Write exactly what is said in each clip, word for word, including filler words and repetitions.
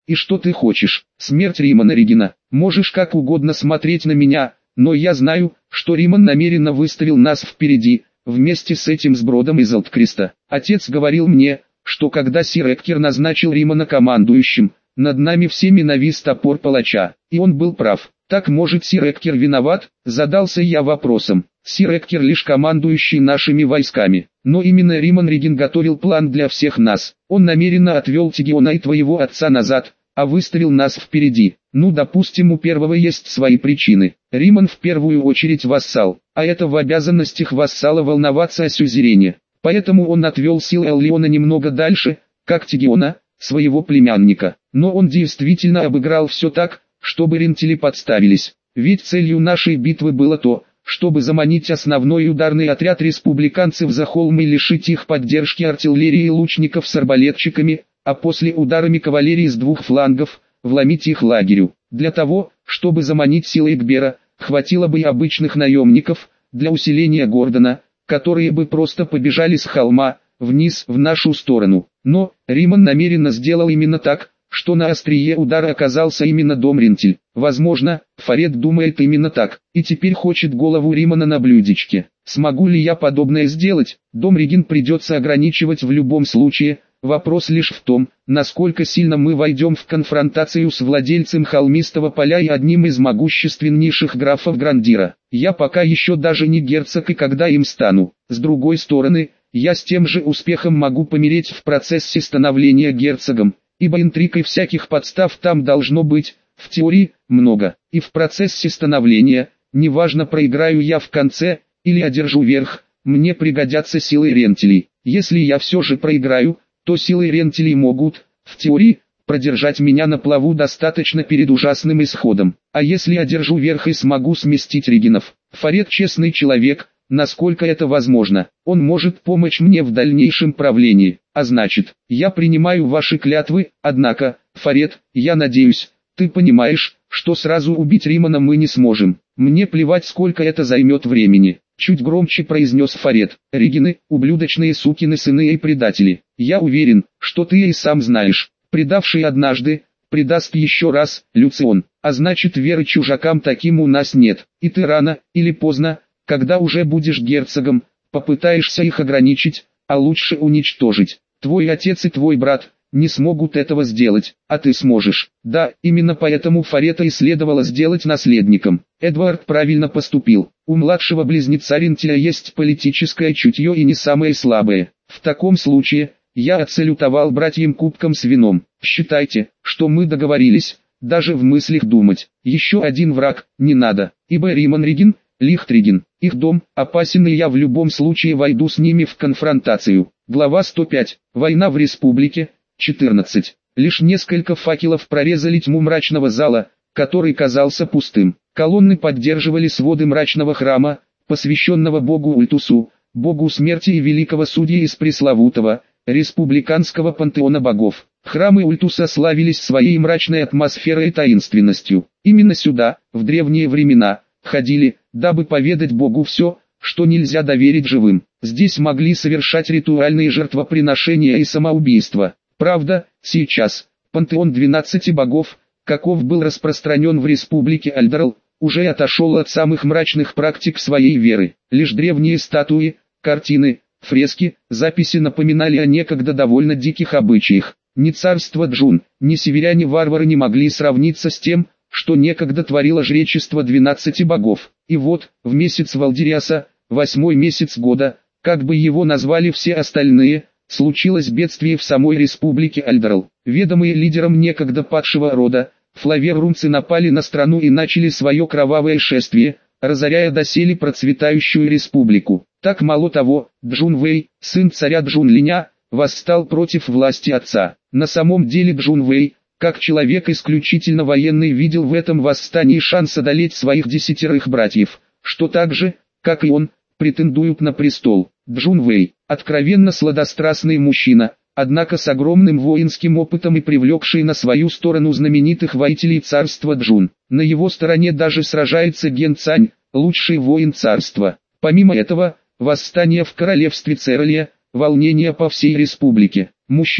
И что ты хочешь? Смерть Римана Регина. Можешь как угодно смотреть на меня, но я знаю, что Риман намеренно выставил нас впереди, вместе с этим сбродом из Алткреста. Отец говорил мне, что когда сир Эккер назначил Римана командующим, над нами всеми навис топор палача, и он был прав. Так может сир Эккер виноват? Задался я вопросом. Сир Эккер лишь командующий нашими войсками, но именно Риман Реген готовил план для всех нас. Он намеренно отвел Тегиона и твоего отца назад, а выставил нас впереди. Ну, допустим, у первого есть свои причины. Риман в первую очередь вассал, а это в обязанностях вассала волноваться о сюзерене. Поэтому он отвел силы Эллиона немного дальше, как Тегиона, своего племянника. Но он действительно обыграл все так, чтобы рентили подставились. Ведь целью нашей битвы было то, чтобы заманить основной ударный отряд республиканцев за холм и лишить их поддержки артиллерии и лучников с арбалетчиками, а после ударами кавалерии с двух флангов, вломить их лагерю. Для того, чтобы заманить силы Экбера, хватило бы и обычных наемников, для усиления Гордона, которые бы просто побежали с холма, вниз в нашу сторону. Но Риман намеренно сделал именно так, что на острие удара оказался именно дом Рентиль. Возможно, Фарет думает именно так, и теперь хочет голову Римана на блюдечке. Смогу ли я подобное сделать? Дом Реген придется ограничивать в любом случае. Вопрос лишь в том, насколько сильно мы войдем в конфронтацию с владельцем холмистого поля и одним из могущественнейших графов Грандира. Я пока еще даже не герцог, и когда им стану. С другой стороны, я с тем же успехом могу помереть в процессе становления герцогом, ибо интриг и всяких подстав там должно быть, в теории, много. И в процессе становления, неважно, проиграю я в конце, или одержу верх, мне пригодятся силы рентилей. Если я все же проиграю, то силы рентилей могут, в теории, продержать меня на плаву достаточно перед ужасным исходом. А если одержу верх и смогу сместить Регенов? Фарет честный человек, насколько это возможно. Он может помочь мне в дальнейшем правлении. А значит, я принимаю ваши клятвы, однако, Фарет, я надеюсь, ты понимаешь, что сразу убить Римана мы не сможем. Мне плевать, сколько это займет времени. Чуть громче произнес Фарет. Регены, ублюдочные сукины сыны и предатели. Я уверен, что ты и сам знаешь. Предавший однажды, предаст еще раз, Люцион. А значит, веры чужакам таким у нас нет. И ты рано, или поздно, когда уже будешь герцогом, попытаешься их ограничить, а лучше уничтожить. Твой отец и твой брат не смогут этого сделать, а ты сможешь. Да, именно поэтому Фарета и следовало сделать наследником. Эдвард правильно поступил. У младшего близнеца Рентиля есть политическое чутье и не самое слабое. В таком случае, я отсалютовал братьям кубком с вином. Считайте, что мы договорились, даже в мыслях думать. Еще один враг, не надо, ибо Риман Реген, Лихтреген, их дом, опасен, и я в любом случае войду с ними в конфронтацию. Глава сто пять. Война в республике. четырнадцать. Лишь несколько факелов прорезали тьму мрачного зала, который казался пустым. Колонны поддерживали своды мрачного храма, посвященного богу Ультусу, богу смерти и великого судьи из пресловутого, республиканского пантеона богов. Храмы Ультуса славились своей мрачной атмосферой и таинственностью. Именно сюда, в древние времена, ходили, дабы поведать богу все, что нельзя доверить живым. Здесь могли совершать ритуальные жертвоприношения и самоубийства. Правда, сейчас, пантеон двенадцати богов, каков был распространен в республике Альдерл, уже отошел от самых мрачных практик своей веры. Лишь древние статуи, картины, фрески, записи напоминали о некогда довольно диких обычаях. Ни царство Джун, ни северяне-варвары не могли сравниться с тем, что некогда творило жречество двенадцати богов. И вот, в месяц Валдириаса, восьмой месяц года, как бы его назвали все остальные, случилось бедствие в самой республике Альдерл. Ведомые лидером некогда падшего рода, флаверрунцы напали на страну и начали свое кровавое шествие, разоряя доселе процветающую республику. Так мало того, Джун Вэй, сын царя Джун Линя, восстал против власти отца. На самом деле Джун Вэй, как человек исключительно военный, видел в этом восстании шанс одолеть своих десятерых братьев, что так же, как и он, претендуют на престол. Джун Вэй, откровенно сладострастный мужчина, однако с огромным воинским опытом и привлекший на свою сторону знаменитых воителей царства Джун. На его стороне даже сражается Ген Цань, лучший воин царства. Помимо этого, восстание в королевстве Цералия, волнение по всей республике. Мужчина,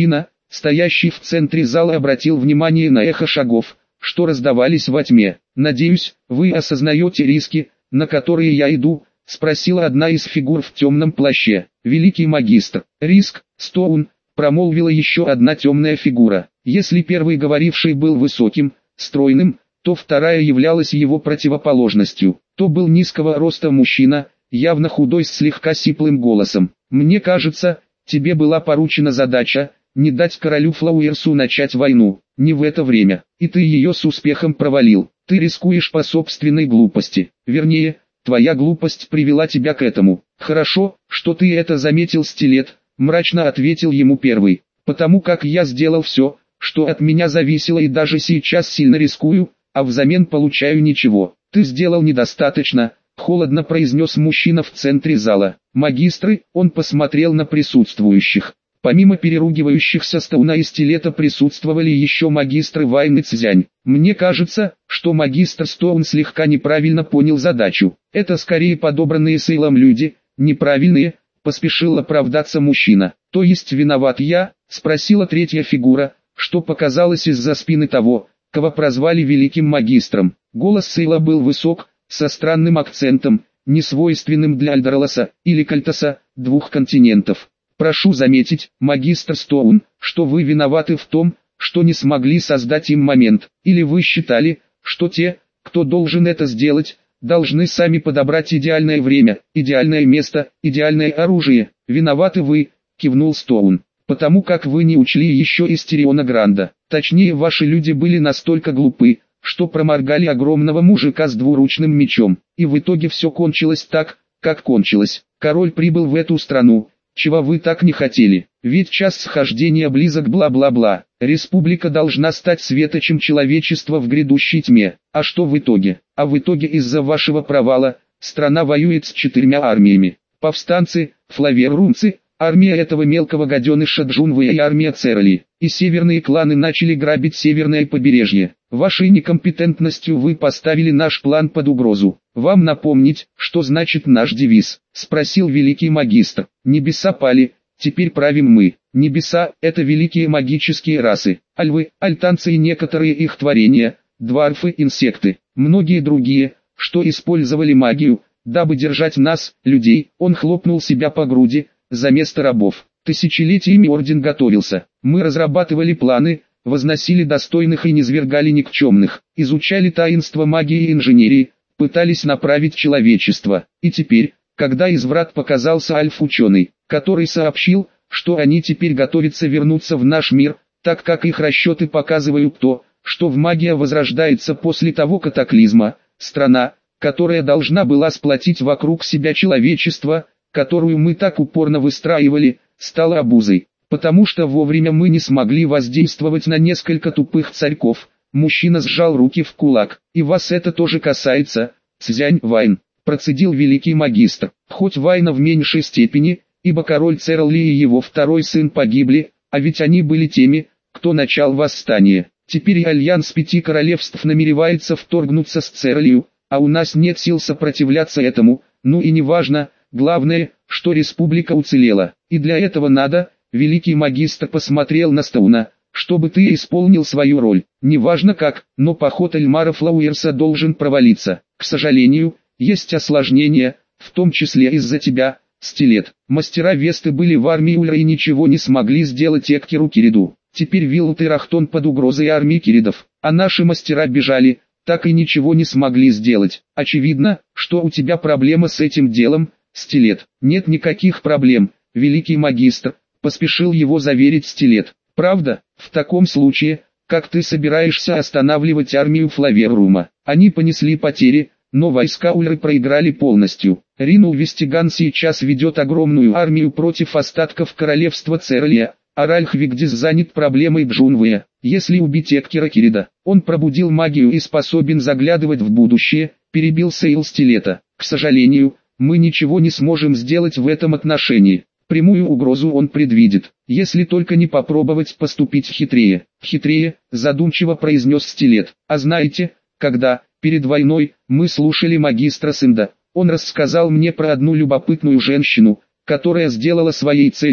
стоящий в центре зала, обратил внимание на эхо шагов, что раздавались во тьме. «Надеюсь, вы осознаете риски, на которые я иду?» — спросила одна из фигур в темном плаще. «Великий магистр, риск, Стоун», — промолвила еще одна темная фигура. Если первый говоривший был высоким, стройным, то вторая являлась его противоположностью. То был низкого роста мужчина, явно худой, с слегка сиплым голосом. «Мне кажется, тебе была поручена задача не дать королю Флауэрсу начать войну. Не в это время, и ты ее с успехом провалил. Ты рискуешь по собственной глупости. Вернее, твоя глупость привела тебя к этому. Хорошо, что ты это заметил, Стилет», — мрачно ответил ему первый. «Потому как я сделал все, что от меня зависело, и даже сейчас сильно рискую, а взамен получаю ничего. Ты сделал недостаточно», — холодно произнес мужчина в центре зала. «Магистры», — он посмотрел на присутствующих. Помимо переругивающихся Стоуна и Стилета присутствовали еще магистры Вайн и Цзянь. «Мне кажется, что магистр Стоун слегка неправильно понял задачу. Это скорее подобранные Сейлом люди, неправильные», — поспешил оправдаться мужчина. «То есть виноват я?» — спросила третья фигура, что показалось из-за спины того, кого прозвали великим магистром. Голос Сейла был высок, со странным акцентом, несвойственным для Альдерласа или Кальтаса, двух континентов. «Прошу заметить, магистр Стоун, что вы виноваты в том, что не смогли создать им момент. Или вы считали, что те, кто должен это сделать, должны сами подобрать идеальное время, идеальное место, идеальное оружие? Виноваты вы», — кивнул Стоун, «потому как вы не учли еще Истериона Гранда. Точнее, ваши люди были настолько глупы, что проморгали огромного мужика с двуручным мечом. И в итоге все кончилось так, как кончилось. Король прибыл в эту страну, чего вы так не хотели. Ведь час схождения близок, бла-бла-бла. Республика должна стать светочем человечества в грядущей тьме. А что в итоге? А в итоге из-за вашего провала, страна воюет с четырьмя армиями. Повстанцы, флаверумцы, армия этого мелкого гаденыша Джунвея и армия Церли. И северные кланы начали грабить северное побережье. Вашей некомпетентностью вы поставили наш план под угрозу. Вам напомнить, что значит наш девиз?» — спросил великий магистр. «Небеса пали, теперь правим мы». Небеса — это великие магические расы. Альвы, альтанцы и некоторые их творения, дварфы, инсекты, многие другие, что использовали магию, дабы держать нас, людей. Он хлопнул себя по груди, за место рабов. Тысячелетиями орден готовился. Мы разрабатывали планы, возносили достойных и низвергали никчемных, изучали таинства магии и инженерии, пытались направить человечество. И теперь, когда из врат показался Альф-ученый, который сообщил, что они теперь готовятся вернуться в наш мир, так как их расчеты показывают то, что в магия возрождается после того катаклизма, страна, которая должна была сплотить вокруг себя человечество, которую мы так упорно выстраивали, стала обузой. Потому что вовремя мы не смогли воздействовать на несколько тупых царьков. Мужчина сжал руки в кулак. «И вас это тоже касается, Цзянь Вайн», — процедил великий магистр. «Хоть Вайна в меньшей степени, ибо король Церли и его второй сын погибли, а ведь они были теми, кто начал восстание. Теперь и альянс пяти королевств намеревается вторгнуться с Церлию, а у нас нет сил сопротивляться этому. Ну и неважно, главное, что республика уцелела. И для этого надо...» Великий магистр посмотрел на Стоуна, «чтобы ты исполнил свою роль. Неважно как, но поход Эльмара Флауэрса должен провалиться. К сожалению, есть осложнения, в том числе из-за тебя, Стилет. Мастера Весты были в армии Ульра и ничего не смогли сделать Эккеру Кириду. Теперь Виллут и Рахтон под угрозой армии Киридов, а наши мастера бежали, так и ничего не смогли сделать. Очевидно, что у тебя проблема с этим делом, Стилет». «Нет никаких проблем, великий магистр», — поспешил его заверить Стилет. «Правда? В таком случае, как ты собираешься останавливать армию Флаверрума?» «Они понесли потери, но войска Ульры проиграли полностью. Ринул Вестиган сейчас ведет огромную армию против остатков королевства Церлия, а Ральх Вигдис занят проблемой Джунвея. Если убить Эккера Кирида, он пробудил магию и способен заглядывать в будущее», — перебил Сейл Стилета. «К сожалению, мы ничего не сможем сделать в этом отношении. Прямую угрозу он предвидит, если только не попробовать поступить хитрее». «Хитрее», — задумчиво произнес Стилет. «А знаете, когда, перед войной, мы слушали магистра Синда, он рассказал мне про одну любопытную женщину, которая сделала своей целью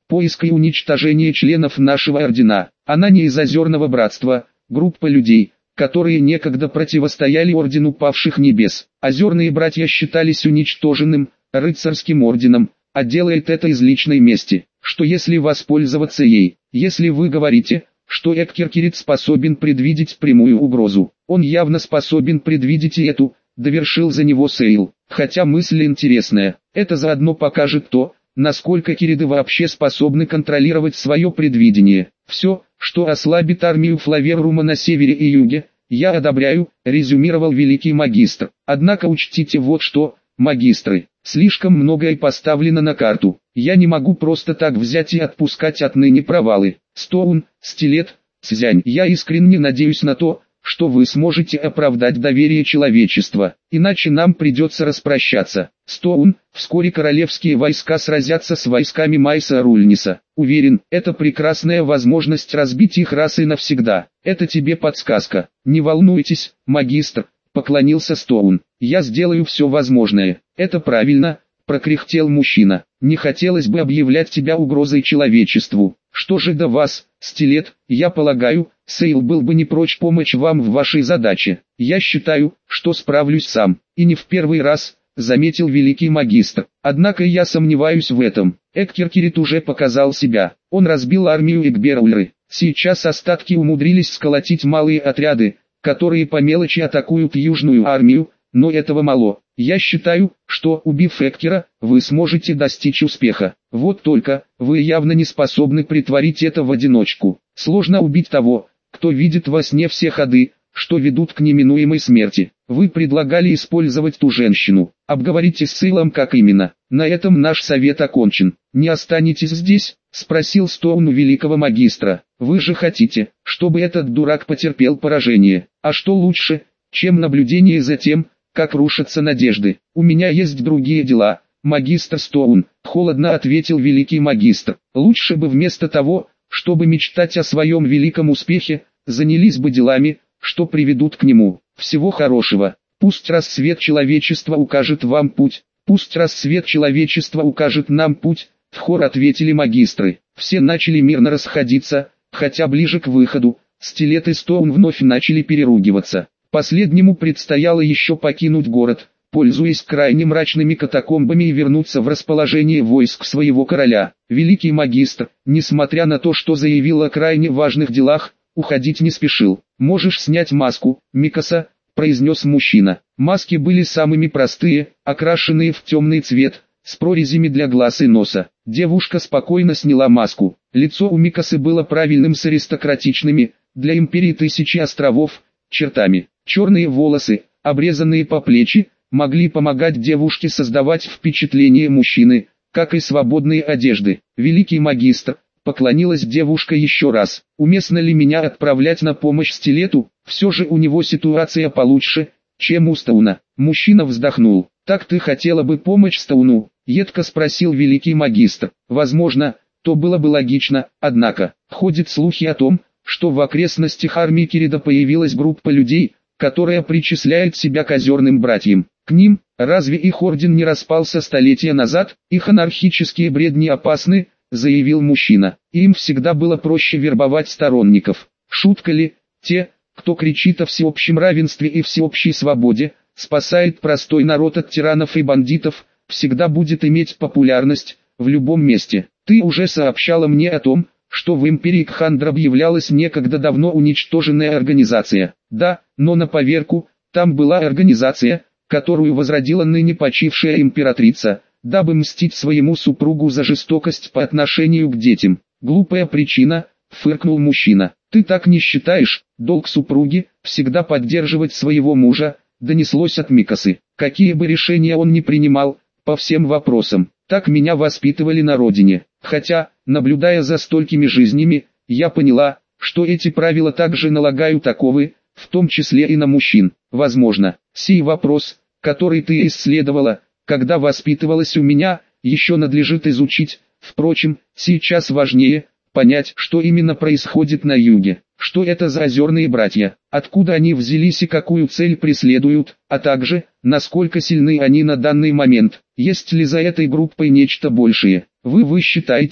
поиск и уничтожение членов нашего ордена. Она не из Озерного Братства, группа людей, которые некогда противостояли Ордену Павших Небес. Озерные братья считались уничтоженным, рыцарским орденом, а делает это из личной мести. Что если воспользоваться ей? Если вы говорите, что Эккеркерит способен предвидеть прямую угрозу, он явно способен предвидеть и эту, довершил за него Сейл. Хотя мысль интересная, это заодно покажет то, насколько кириды вообще способны контролировать свое предвидение. Все, что ослабит армию Флаверрума на севере и юге, я одобряю, резюмировал великий магистр. Однако учтите вот что, магистры, слишком многое поставлено на карту. Я не могу просто так взять и отпускать отныне провалы. Стоун, Стилет, Цзянь. Я искренне надеюсь на то, что вы сможете оправдать доверие человечества, иначе нам придется распрощаться. Стоун, вскоре королевские войска сразятся с войсками Майса Рульниса. Уверен, это прекрасная возможность разбить их раз и навсегда. Это тебе подсказка. Не волнуйтесь, магистр, поклонился Стоун. Я сделаю все возможное. Это правильно, прокряхтел мужчина. Не хотелось бы объявлять тебя угрозой человечеству. Что же до вас, Стилет, я полагаю, Сейл был бы не прочь помочь вам в вашей задаче. Я считаю, что справлюсь сам, и не в первый раз, заметил великий магистр. Однако я сомневаюсь в этом. Эккеркерит уже показал себя. Он разбил армию Экберулры. Сейчас остатки умудрились сколотить малые отряды, которые по мелочи атакуют южную армию, но этого мало. Я считаю, что, убив Эккера, вы сможете достичь успеха. Вот только, вы явно не способны притворить это в одиночку. Сложно убить того, кто видит во сне все ходы, что ведут к неминуемой смерти. Вы предлагали использовать ту женщину. Обговорите с Сейлом, как именно. На этом наш совет окончен. Не останетесь здесь? Спросил Стоун у великого магистра. Вы же хотите, чтобы этот дурак потерпел поражение. А что лучше, чем наблюдение за тем, как рушатся надежды? У меня есть другие дела, магистр Стоун, холодно ответил великий магистр. Лучше бы вместо того, чтобы мечтать о своем великом успехе, занялись бы делами, что приведут к нему. Всего хорошего. Пусть рассвет человечества укажет вам путь. Пусть рассвет человечества укажет нам путь. В хор ответили магистры. Все начали мирно расходиться, хотя ближе к выходу, Стилет и Стоун вновь начали переругиваться. Последнему предстояло еще покинуть город, пользуясь крайне мрачными катакомбами, и вернуться в расположение войск своего короля. Великий магистр, несмотря на то, что заявил о крайне важных делах, уходить не спешил. «Можешь снять маску, Микаса», — произнес мужчина. Маски были самыми простые, окрашенные в темный цвет, с прорезями для глаз и носа. Девушка спокойно сняла маску. Лицо у Микасы было правильным с аристократичными, для империи тысячи островов, чертами. Черные волосы, обрезанные по плечи, могли помогать девушке создавать впечатление мужчины, как и свободные одежды. Великий магистр, поклонилась девушка еще раз. Уместно ли меня отправлять на помощь Стилету? Все же у него ситуация получше, чем у Стоуна. Мужчина вздохнул. Так ты хотела бы помочь Стоуну? Едко спросил великий магистр. Возможно, то было бы логично, однако, ходят слухи о том, что в окрестностях армии Кирида появилась группа людей, которая причисляет себя к Озерным братьям. К ним, разве их орден не распался столетия назад? Их анархические бредни опасны, заявил мужчина. Им всегда было проще вербовать сторонников. Шутка ли? Те, кто кричит о всеобщем равенстве и всеобщей свободе, спасает простой народ от тиранов и бандитов, всегда будет иметь популярность в любом месте. Ты уже сообщала мне о том, что в империи Кхандр объявлялась некогда давно уничтоженная организация. Да, но на поверку, там была организация, которую возродила ныне почившая императрица, дабы мстить своему супругу за жестокость по отношению к детям. Глупая причина, фыркнул мужчина. Ты так не считаешь? Долг супруги – всегда поддерживать своего мужа, донеслось от Микасы. Какие бы решения он ни принимал, по всем вопросам, так меня воспитывали на родине. Хотя, наблюдая за столькими жизнями, я поняла, что эти правила также налагают оковы, в том числе и на мужчин. Возможно, сей вопрос, который ты исследовала, когда воспитывалась у меня, еще надлежит изучить. Впрочем, сейчас важнее понять, что именно происходит на юге, что это за озерные братья, откуда они взялись и какую цель преследуют, а также, насколько сильны они на данный момент, есть ли за этой группой нечто большее. Вы вы считаете,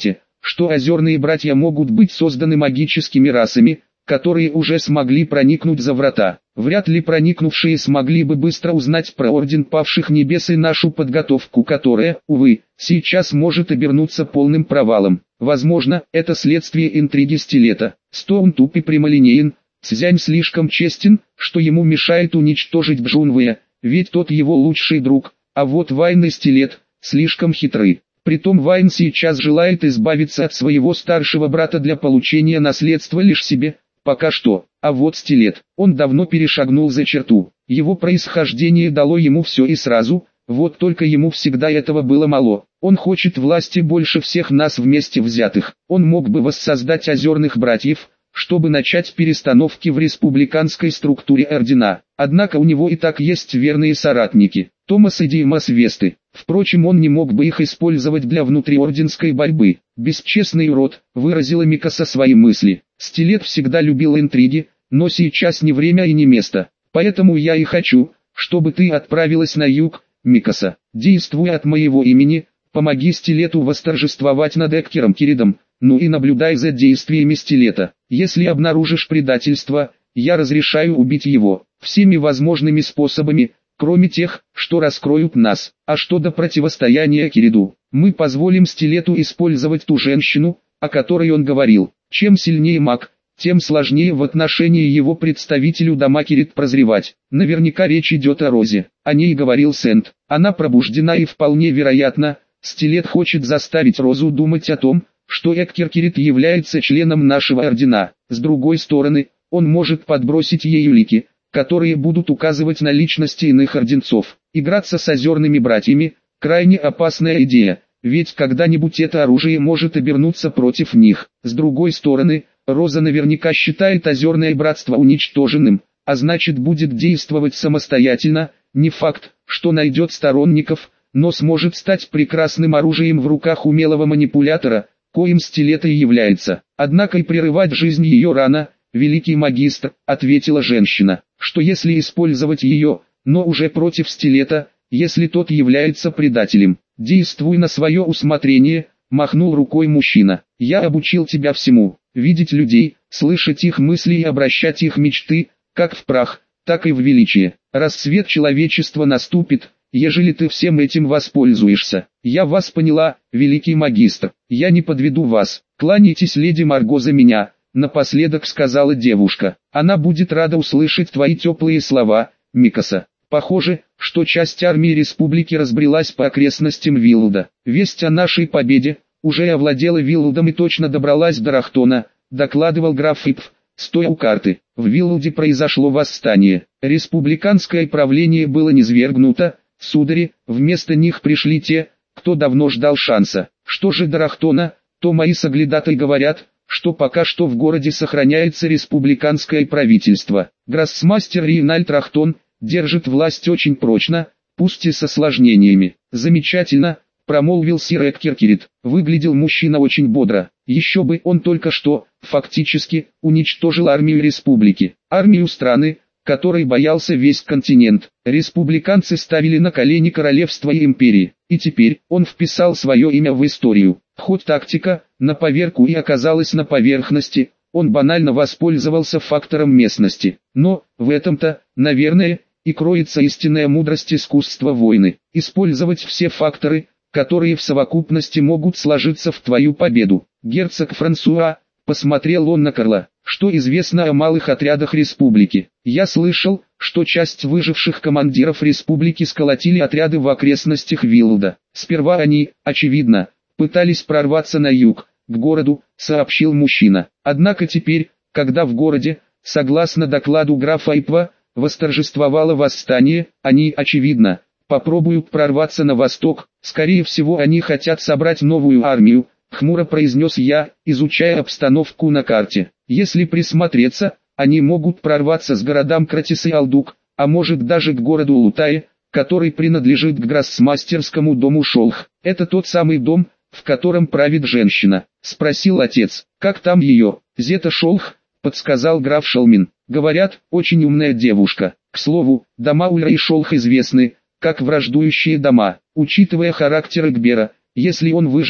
что озерные братья могут быть созданы магическими расами, которые уже смогли проникнуть за врата. Вряд ли проникнувшие смогли бы быстро узнать про Орден Павших Небес и нашу подготовку, которая, увы, сейчас может обернуться полным провалом. Возможно, это следствие интриги Стилета. Стоун туп и прямолинеен, Цзянь слишком честен, что ему мешает уничтожить Бжунвэя, ведь тот его лучший друг, а вот Вайн и Стилет слишком хитры. Притом Вайн сейчас желает избавиться от своего старшего брата для получения наследства лишь себе, пока что. А вот Стилет, он давно перешагнул за черту. Его происхождение дало ему все и сразу, вот только ему всегда этого было мало. Он хочет власти больше всех нас вместе взятых. Он мог бы воссоздать озерных братьев, чтобы начать перестановки в республиканской структуре ордена. Однако у него и так есть верные соратники, Томас и Димас Весты. Впрочем, он не мог бы их использовать для внутриорденской борьбы. «Бесчестный урод», выразила Микаса свои мысли. Стилет всегда любил интриги, но сейчас не время и не место. Поэтому я и хочу, чтобы ты отправилась на юг, Микаса. Действуй от моего имени, помоги Стилету восторжествовать над Эккером Киридом, ну и наблюдай за действиями Стилета. Если обнаружишь предательство, я разрешаю убить его, всеми возможными способами, кроме тех, что раскроют нас. А что до противостояния Кириду, мы позволим Стилету использовать ту женщину, о которой он говорил. Чем сильнее маг, тем сложнее в отношении его представителю дома Кирид прозревать. Наверняка речь идет о Розе, о ней говорил Сент. Она пробуждена и вполне вероятно, Стилет хочет заставить Розу думать о том, что Эккер Кирид является членом нашего ордена. С другой стороны, он может подбросить ей улики, которые будут указывать на личности иных орденцов. Играться с озерными братьями – крайне опасная идея, ведь когда-нибудь это оружие может обернуться против них. С другой стороны, Роза наверняка считает озерное братство уничтоженным, а значит будет действовать самостоятельно. Не факт, что найдет сторонников, но сможет стать прекрасным оружием в руках умелого манипулятора, коим Стилет и является. Однако и прерывать жизнь ее рано, великий магистр, ответила женщина, что если использовать ее, но уже против Стилета, если тот является предателем, действуй на свое усмотрение, махнул рукой мужчина. Я обучил тебя всему, видеть людей, слышать их мысли и обращать их мечты, как в прах, так и в величие. Расцвет человечества наступит, ежели ты всем этим воспользуешься. Я вас поняла, великий магистр, я не подведу вас. Кланяйтесь леди Марго за меня, напоследок сказала девушка. Она будет рада услышать твои теплые слова, Микаса. Похоже, что часть армии республики разбрелась по окрестностям Виллуда. Весть о нашей победе уже овладела Виллудом и точно добралась до Рахтона, докладывал граф Ипф, стоя у карты. В Виллуде произошло восстание. Республиканское правление было низвергнуто, судари, вместо них пришли те, кто давно ждал шанса. Что же до Рахтона, то мои соглядатые говорят, что пока что в городе сохраняется республиканское правительство. Гроссмастер Рейнальд Рахтон держит власть очень прочно, пусть и с осложнениями. Замечательно, промолвил сир Эккер Кирид. Выглядел мужчина очень бодро. Еще бы, он только что, фактически, уничтожил армию республики. Армию страны, которой боялся весь континент. Республиканцы ставили на колени королевства и империи. И теперь, он вписал свое имя в историю. Ход тактика, на поверку и оказалась на поверхности. Он банально воспользовался фактором местности. Но, в этом-то, наверное, и кроется истинная мудрость искусства войны. Использовать все факторы, которые в совокупности могут сложиться в твою победу. Герцог Франсуа, посмотрел он на Карла, что известно о малых отрядах республики. Я слышал, что часть выживших командиров республики сколотили отряды в окрестностях Виллуда. Сперва они, очевидно, пытались прорваться на юг, к городу, сообщил мужчина. Однако теперь, когда в городе, согласно докладу графа Ипва, восторжествовало восстание, они, очевидно, попробуют прорваться на восток. Скорее всего, они хотят собрать новую армию, хмуро произнес я, изучая обстановку на карте. Если присмотреться, они могут прорваться с городам Кратис и Алдук, а может даже к городу Лутае, который принадлежит к гроссмастерскому дому Шолх. Это тот самый дом, в котором правит женщина, спросил отец. Как там ее? Зета Шолх, подсказал граф Шалмин. Говорят, очень умная девушка. К слову, дома Ульра и Шолх известны, как враждующие дома. Учитывая характер Экбера, если он выжил,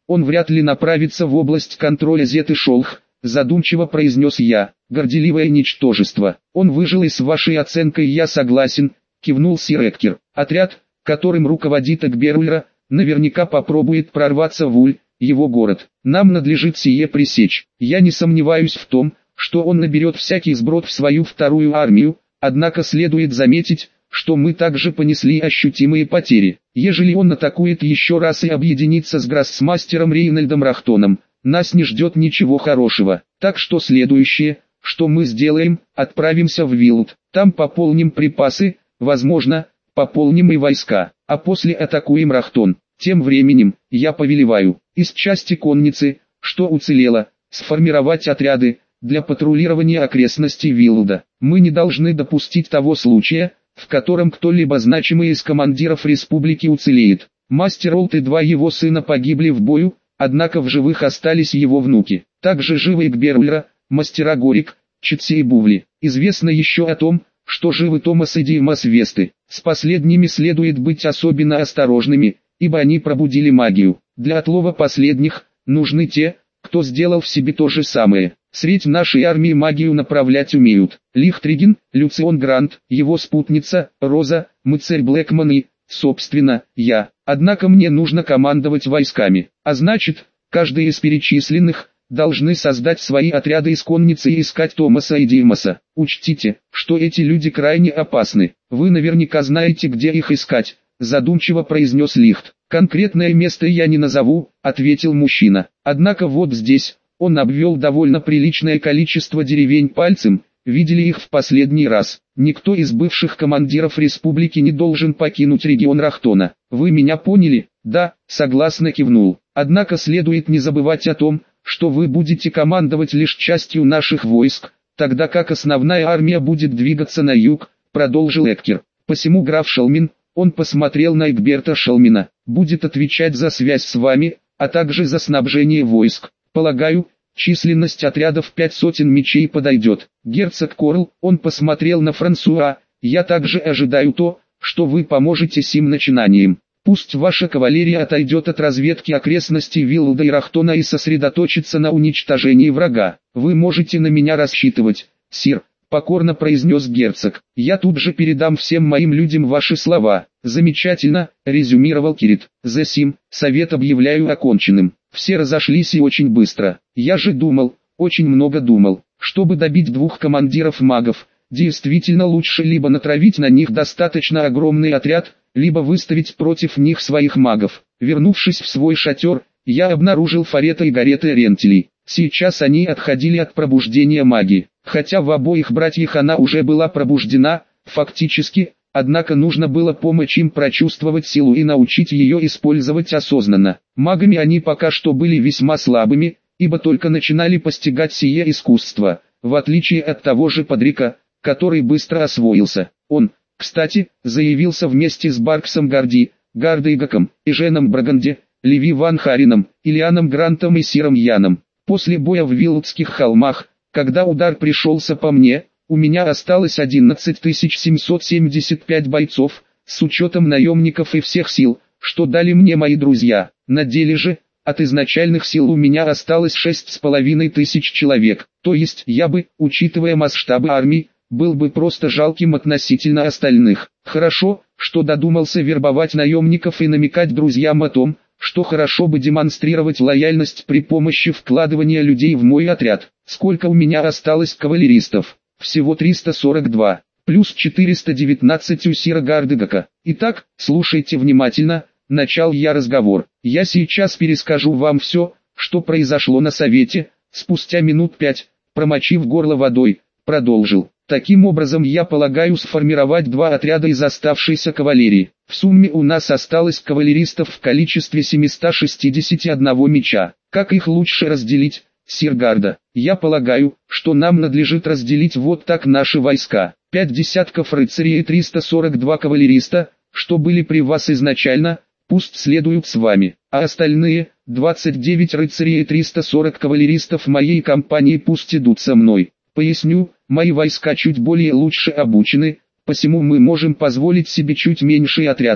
Он вряд ли направится в область контроля Зет-и-Шолх, задумчиво произнес я. Горделивое ничтожество. Он выжил, и с вашей оценкой я согласен, кивнул сир Эккер. Отряд, которым руководит Экберульра, наверняка попробует прорваться в Уль, его город. Нам надлежит сие пресечь. Я не сомневаюсь в том, что он наберет всякий сброд в свою вторую армию, однако следует заметить, что мы также понесли ощутимые потери. Ежели он атакует еще раз и объединится с гроссмастером Рейнольдом Рахтоном, нас не ждет ничего хорошего. Так что следующее, что мы сделаем, отправимся в Вилд. Там пополним припасы, возможно, пополним и войска, а после атакуем Рахтон. Тем временем, я повелеваю, из части конницы, что уцелело, сформировать отряды для патрулирования окрестностей Вилда. Мы не должны допустить того случая, в котором кто-либо значимый из командиров республики уцелеет. Мастер Олд и два его сына погибли в бою, однако в живых остались его внуки. Также живы Экберульра, мастера Горик, Читси и Бувли. Известно еще о том, что живы Томас и Димас Весты. С последними следует быть особенно осторожными, ибо они пробудили магию. Для отлова последних нужны те, кто сделал в себе то же самое. Средь нашей армии магию направлять умеют Лихтриген, Люцион Грант, его спутница, Роза, Мыцарь Блэкман и, собственно, я. Однако мне нужно командовать войсками, а значит, каждый из перечисленных должны создать свои отряды из конницы и искать Томаса и Димаса. Учтите, что эти люди крайне опасны. Вы наверняка знаете, где их искать, задумчиво произнес Лихт. Конкретное место я не назову, ответил мужчина. Однако вот здесь, он обвел довольно приличное количество деревень пальцем, видели их в последний раз. Никто из бывших командиров республики не должен покинуть регион Рахтона. Вы меня поняли? Да, согласно кивнул. Однако следует не забывать о том, что вы будете командовать лишь частью наших войск, тогда как основная армия будет двигаться на юг, продолжил Эккер. Посему граф Шелмин, он посмотрел на Эгберта Шелмина, будет отвечать за связь с вами, а также за снабжение войск. Полагаю, численность отрядов пять сотен мечей подойдет. Герцог Корл, он посмотрел на Франсуа, я также ожидаю то, что вы поможете сим начинаниям. Пусть ваша кавалерия отойдет от разведки окрестностей Виллда и Рахтона и сосредоточится на уничтожении врага. Вы можете на меня рассчитывать, сир, покорно произнес герцог. Я тут же передам всем моим людям ваши слова. Замечательно, резюмировал Кирит. Засим, совет объявляю оконченным. Все разошлись и очень быстро. Я же думал, очень много думал, чтобы добить двух командиров магов, действительно лучше либо натравить на них достаточно огромный отряд, либо выставить против них своих магов. Вернувшись в свой шатер, я обнаружил Фарета и Гарета Рентелей. Сейчас они отходили от пробуждения магии. Хотя в обоих братьях она уже была пробуждена, фактически, однако нужно было помочь им прочувствовать силу и научить ее использовать осознанно. Магами они пока что были весьма слабыми, ибо только начинали постигать сие искусство, в отличие от того же Падрика, который быстро освоился. Он, кстати, заявился вместе с Барксом Гарди, Гардейгаком, Эженом Браганде, Леви Ван Харином, Ильяном Грантом и Сиром Яном. После боя в Вилдских холмах, когда удар пришелся по мне, у меня осталось одиннадцать тысяч семьсот семьдесят пять бойцов, с учетом наемников и всех сил, что дали мне мои друзья. На деле же, от изначальных сил у меня осталось шесть с половиной тысяч человек, то есть я бы, учитывая масштабы армии, был бы просто жалким относительно остальных. Хорошо, что додумался вербовать наемников и намекать друзьям о том, что хорошо бы демонстрировать лояльность при помощи вкладывания людей в мой отряд. Сколько у меня осталось кавалеристов? Всего триста сорок два, плюс четыреста девятнадцать у Сира Гардегака. Итак, слушайте внимательно, начал я разговор. Я сейчас перескажу вам все, что произошло на совете. Спустя минут пять, промочив горло водой, продолжил. Таким образом, я полагаю сформировать два отряда из оставшейся кавалерии. В сумме у нас осталось кавалеристов в количестве семисот шестидесяти одного меча. Как их лучше разделить, сир Гарда? Я полагаю, что нам надлежит разделить вот так наши войска. Пять десятков рыцарей и триста сорок два кавалериста, что были при вас изначально, пусть следуют с вами. А остальные, двадцать девять рыцарей и триста сорок кавалеристов моей компании пусть идут со мной. Поясню, мои войска чуть более лучше обучены, посему мы можем позволить себе чуть меньший отряд,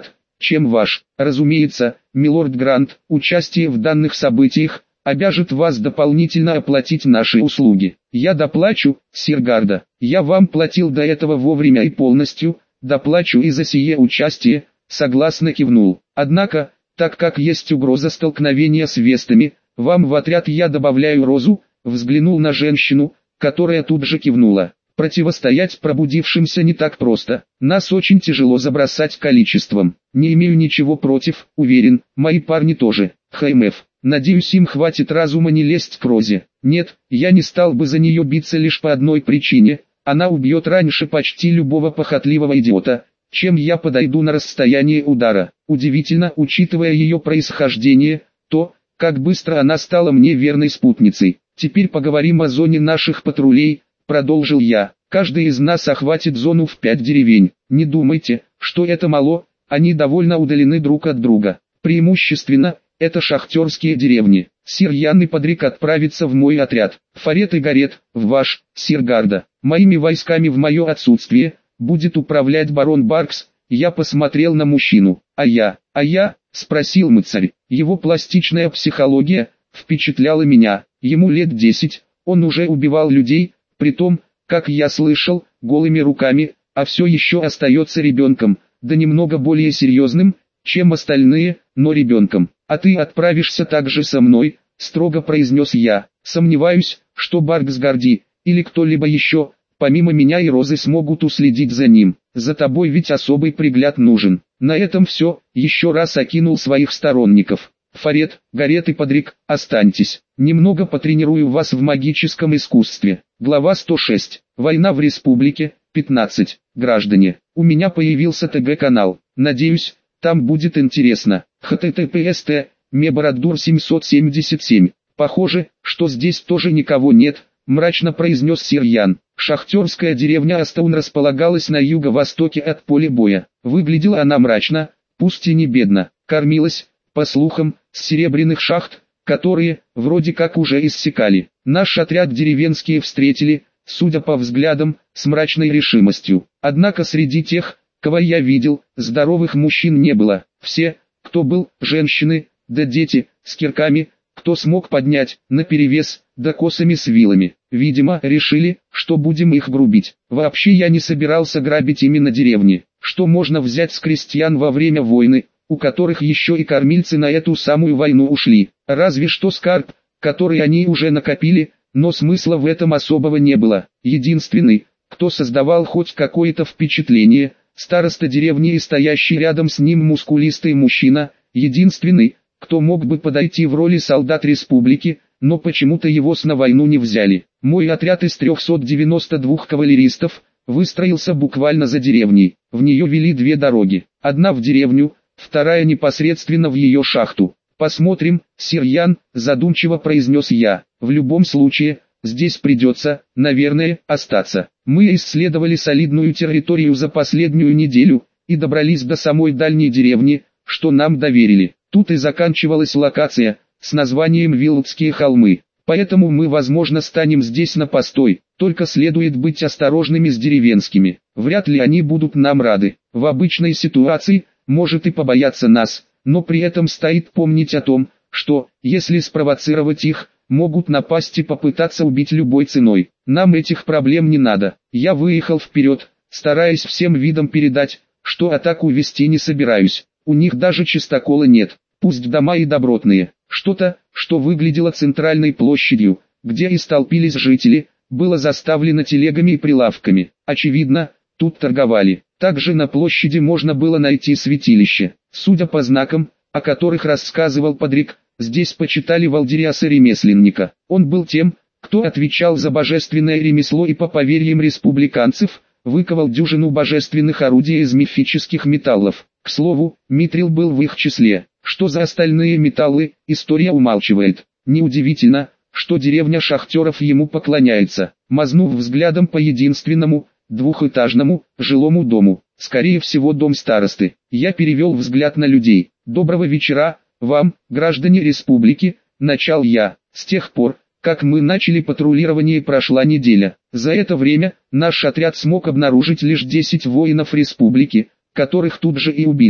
чем ваш. Разумеется, милорд Грант, участие в данных событиях обяжет вас дополнительно оплатить наши услуги. Я доплачу, сир Гарда. Я вам платил до этого вовремя и полностью, доплачу и за сие участие, согласно кивнул. Однако, так как есть угроза столкновения с вестами, вам в отряд я добавляю Розу, взглянул на женщину, которая тут же кивнула. Противостоять пробудившимся не так просто. Нас очень тяжело забросать количеством. Не имею ничего против, уверен, мои парни тоже. ХМФ. Надеюсь, им хватит разума не лезть к Розе. Нет, я не стал бы за нее биться лишь по одной причине. Она убьет раньше почти любого похотливого идиота, чем я подойду на расстояние удара. Удивительно, учитывая ее происхождение, то, как быстро она стала мне верной спутницей. Теперь поговорим о зоне наших патрулей, продолжил я. Каждый из нас охватит зону в пять деревень. Не думайте, что это мало, они довольно удалены друг от друга. Преимущественно, это шахтерские деревни. Сир Ян и Подрик отправятся в мой отряд. Фарет и Гарет, в ваш, сир Гарда. Моими войсками в мое отсутствие будет управлять барон Баркс. Я посмотрел на мужчину. А я, а я, спросил мыцарь. Его пластичная психология впечатляла меня. Ему лет десять, он уже убивал людей, притом, как я слышал, голыми руками, а все еще остается ребенком, да немного более серьезным, чем остальные, но ребенком. «А ты отправишься также со мной», — строго произнес я. «Сомневаюсь, что Баркс Гарди, или кто-либо еще, помимо меня и Розы смогут уследить за ним. За тобой ведь особый пригляд нужен». На этом все, еще раз окинул своих сторонников. «Фарет, Гарет и Подрик, останьтесь. Немного потренирую вас в магическом искусстве». Глава сто шесть. Война в республике. пятнадцать. Граждане, у меня появился ТГ-канал. Надеюсь, там будет интересно. https t мебарадур семьсот семьдесят семь. Похоже, что здесь тоже никого нет, мрачно произнес сир Ян. Шахтерская деревня Астаун располагалась на юго-востоке от поля боя. Выглядела она мрачно, пусть и не бедно. Кормилась, по слухам, с серебряных шахт, которые, вроде как уже иссякали. Наш отряд деревенские встретили, судя по взглядам, с мрачной решимостью. Однако среди тех, кого я видел, здоровых мужчин не было. Все, кто был, женщины, да дети, с кирками, кто смог поднять, наперевес, да косами с вилами. Видимо, решили, что будем их грубить. Вообще я не собирался грабить именно деревни. Что можно взять с крестьян во время войны, у которых еще и кормильцы на эту самую войну ушли? Разве что скарб, который они уже накопили, но смысла в этом особого не было. Единственный, кто создавал хоть какое-то впечатление, староста деревни и стоящий рядом с ним мускулистый мужчина, единственный, кто мог бы подойти в роли солдат республики, но почему-то его с на войну не взяли. Мой отряд из трёхсот девяноста двух кавалеристов выстроился буквально за деревней. В нее вели две дороги, одна в деревню, вторая непосредственно в ее шахту. «Посмотрим, сир Ян», задумчиво произнес я. «В любом случае, здесь придется, наверное, остаться. Мы исследовали солидную территорию за последнюю неделю и добрались до самой дальней деревни, что нам доверили. Тут и заканчивалась локация с названием Вилдские холмы. Поэтому мы, возможно, станем здесь на постой, только следует быть осторожными с деревенскими. Вряд ли они будут нам рады. В обычной ситуации, может и побояться нас, но при этом стоит помнить о том, что, если спровоцировать их, могут напасть и попытаться убить любой ценой. Нам этих проблем не надо. Я выехал вперед, стараясь всем видом передать, что атаку вести не собираюсь. У них даже чистокола нет, пусть дома и добротные. Что-то, что выглядело центральной площадью, где и столпились жители, было заставлено телегами и прилавками. Очевидно, тут торговали. Также на площади можно было найти святилище. Судя по знакам, о которых рассказывал Подрик, здесь почитали Валдириаса-ремесленника. Он был тем, кто отвечал за божественное ремесло и по поверьям республиканцев, выковал дюжину божественных орудий из мифических металлов. К слову, митрил был в их числе. Что за остальные металлы, история умалчивает. Неудивительно, что деревня шахтеров ему поклоняется. Мазнув взглядом по единственному, двухэтажному, жилому дому, скорее всего дом старосты, я перевел взгляд на людей. «Доброго вечера, вам, граждане республики», — начал я. С тех пор, как мы начали патрулирование, прошла неделя. За это время, наш отряд смог обнаружить лишь десять воинов республики, которых тут же и убили.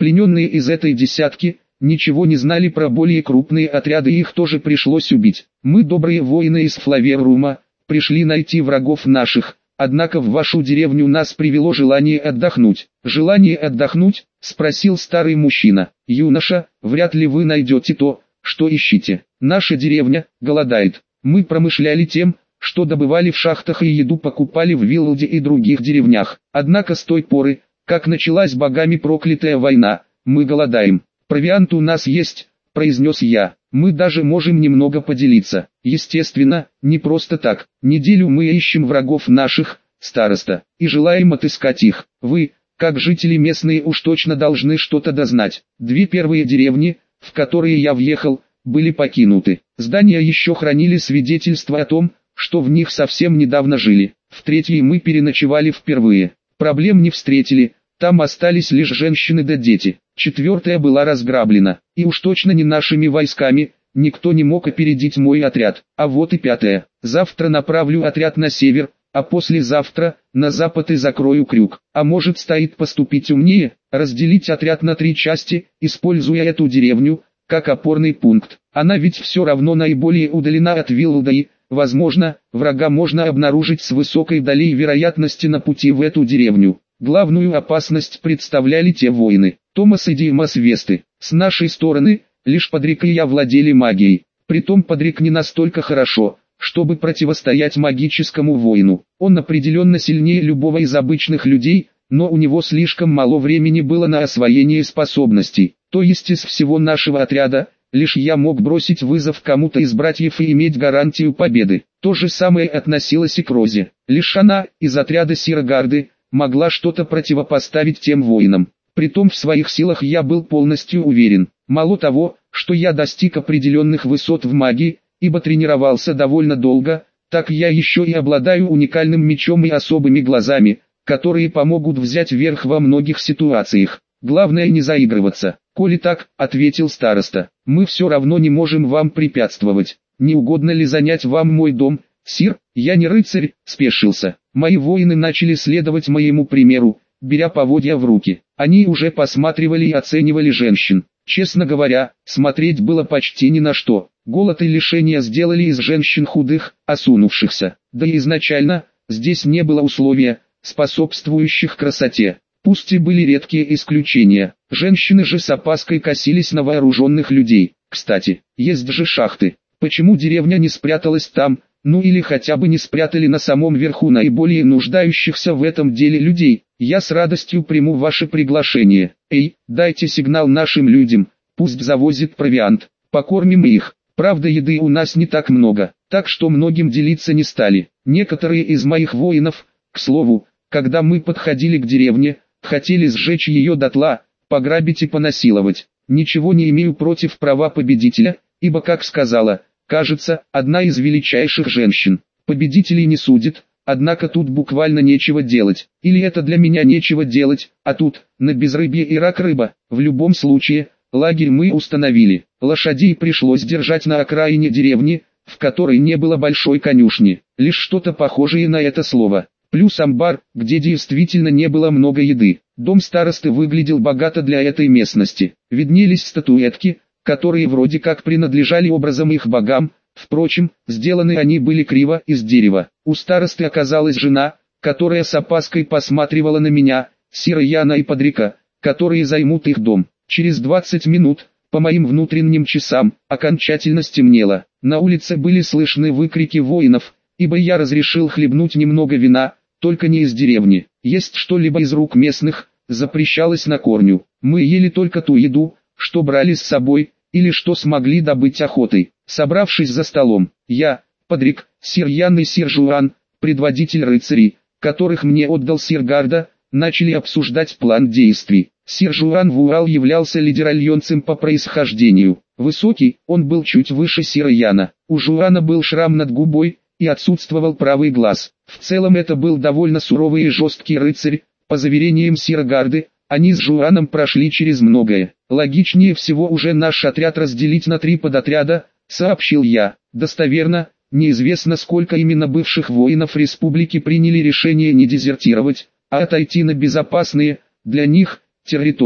Плененные из этой десятки ничего не знали про более крупные отряды, и их тоже пришлось убить. Мы, добрые воины из Флаверума, пришли найти врагов наших, однако в вашу деревню нас привело желание отдохнуть. Желание отдохнуть? Спросил старый мужчина. Юноша, вряд ли вы найдете то, что ищете. Наша деревня голодает. Мы промышляли тем, что добывали в шахтах и еду покупали в Виллоуде и других деревнях. Однако с той поры, как началась богами проклятая война, мы голодаем. Провиант у нас есть, произнес я. Мы даже можем немного поделиться. Естественно, не просто так. Неделю мы ищем врагов наших, староста, и желаем отыскать их. Вы, как жители местные, уж точно должны что-то дознать. Две первые деревни, в которые я въехал, были покинуты. Здания еще хранили свидетельства о том, что в них совсем недавно жили. В третьей мы переночевали впервые. Проблем не встретили, там остались лишь женщины да дети. Четвертая была разграблена, и уж точно не нашими войсками, никто не мог опередить мой отряд. А вот и пятая. Завтра направлю отряд на север, а послезавтра на запад и закрою крюк. А может, стоит поступить умнее, разделить отряд на три части, используя эту деревню как опорный пункт. Она ведь все равно наиболее удалена от Виллоуда и, возможно, врага можно обнаружить с высокой долей вероятности на пути в эту деревню. Главную опасность представляли те воины, Томас и Димас Весты. С нашей стороны, лишь Подрик и я владели магией. Притом Подрик не настолько хорошо, чтобы противостоять магическому воину. Он определенно сильнее любого из обычных людей, но у него слишком мало времени было на освоение способностей. То есть из всего нашего отряда, лишь я мог бросить вызов кому-то из братьев и иметь гарантию победы. То же самое относилось и к Розе. Лишь она, из отряда Сирогарды, могла что-то противопоставить тем воинам. Притом в своих силах я был полностью уверен. Мало того, что я достиг определенных высот в магии, ибо тренировался довольно долго, так я еще и обладаю уникальным мечом и особыми глазами, которые помогут взять верх во многих ситуациях. Главное не заигрываться. «Коли так», — ответил староста, — «мы все равно не можем вам препятствовать. Не угодно ли занять вам мой дом, сир?» «Я не рыцарь», — спешился. Мои воины начали следовать моему примеру, беря поводья в руки. Они уже посматривали и оценивали женщин. Честно говоря, смотреть было почти ни на что. Голод и лишения сделали из женщин худых, осунувшихся. Да и изначально, здесь не было условия, способствующих красоте. Пусть и были редкие исключения, женщины же с опаской косились на вооруженных людей. Кстати, есть же шахты. Почему деревня не спряталась там, ну или хотя бы не спрятали на самом верху наиболее нуждающихся в этом деле людей? Я с радостью приму ваше приглашение. Эй, дайте сигнал нашим людям, пусть завозят провиант, покормим их. Правда, еды у нас не так много, так что многим делиться не стали. Некоторые из моих воинов, к слову, когда мы подходили к деревне, хотели сжечь ее дотла, пограбить и понасиловать. Ничего не имею против права победителя, ибо, как сказала, кажется, одна из величайших женщин. Победителей не судит, однако тут буквально нечего делать. Или это для меня нечего делать, а тут, на безрыбье и рак рыба. В любом случае, лагерь мы установили. Лошадей пришлось держать на окраине деревни, в которой не было большой конюшни, лишь что-то похожее на это слово. Плюс амбар, где действительно не было много еды. Дом старосты выглядел богато для этой местности. Виднелись статуэтки, которые вроде как принадлежали образом их богам, впрочем, сделаны они были криво из дерева. У старосты оказалась жена, которая с опаской посматривала на меня, Сира Яна и Подрика, которые займут их дом. Через двадцать минут, по моим внутренним часам, окончательно стемнело. На улице были слышны выкрики воинов, ибо я разрешил хлебнуть немного вина, только не из деревни. Есть что-либо из рук местных, запрещалось на корню. Мы ели только ту еду, что брали с собой, или что смогли добыть охотой. Собравшись за столом, я, Подрик, сир Ян и сир Жуан, предводитель рыцарей, которых мне отдал сир Гарда, начали обсуждать план действий. Сир Жуан Вуал являлся лидеральонцем по происхождению. Высокий, он был чуть выше сира Яна. У Жуана был шрам над губой, и отсутствовал правый глаз. В целом это был довольно суровый и жесткий рыцарь. По заверениям сира Гарды, они с Жуаном прошли через многое. Логичнее всего уже наш отряд разделить на три подотряда, сообщил я. Достоверно, неизвестно сколько именно бывших воинов республики приняли решение не дезертировать, а отойти на безопасные, для них, территории.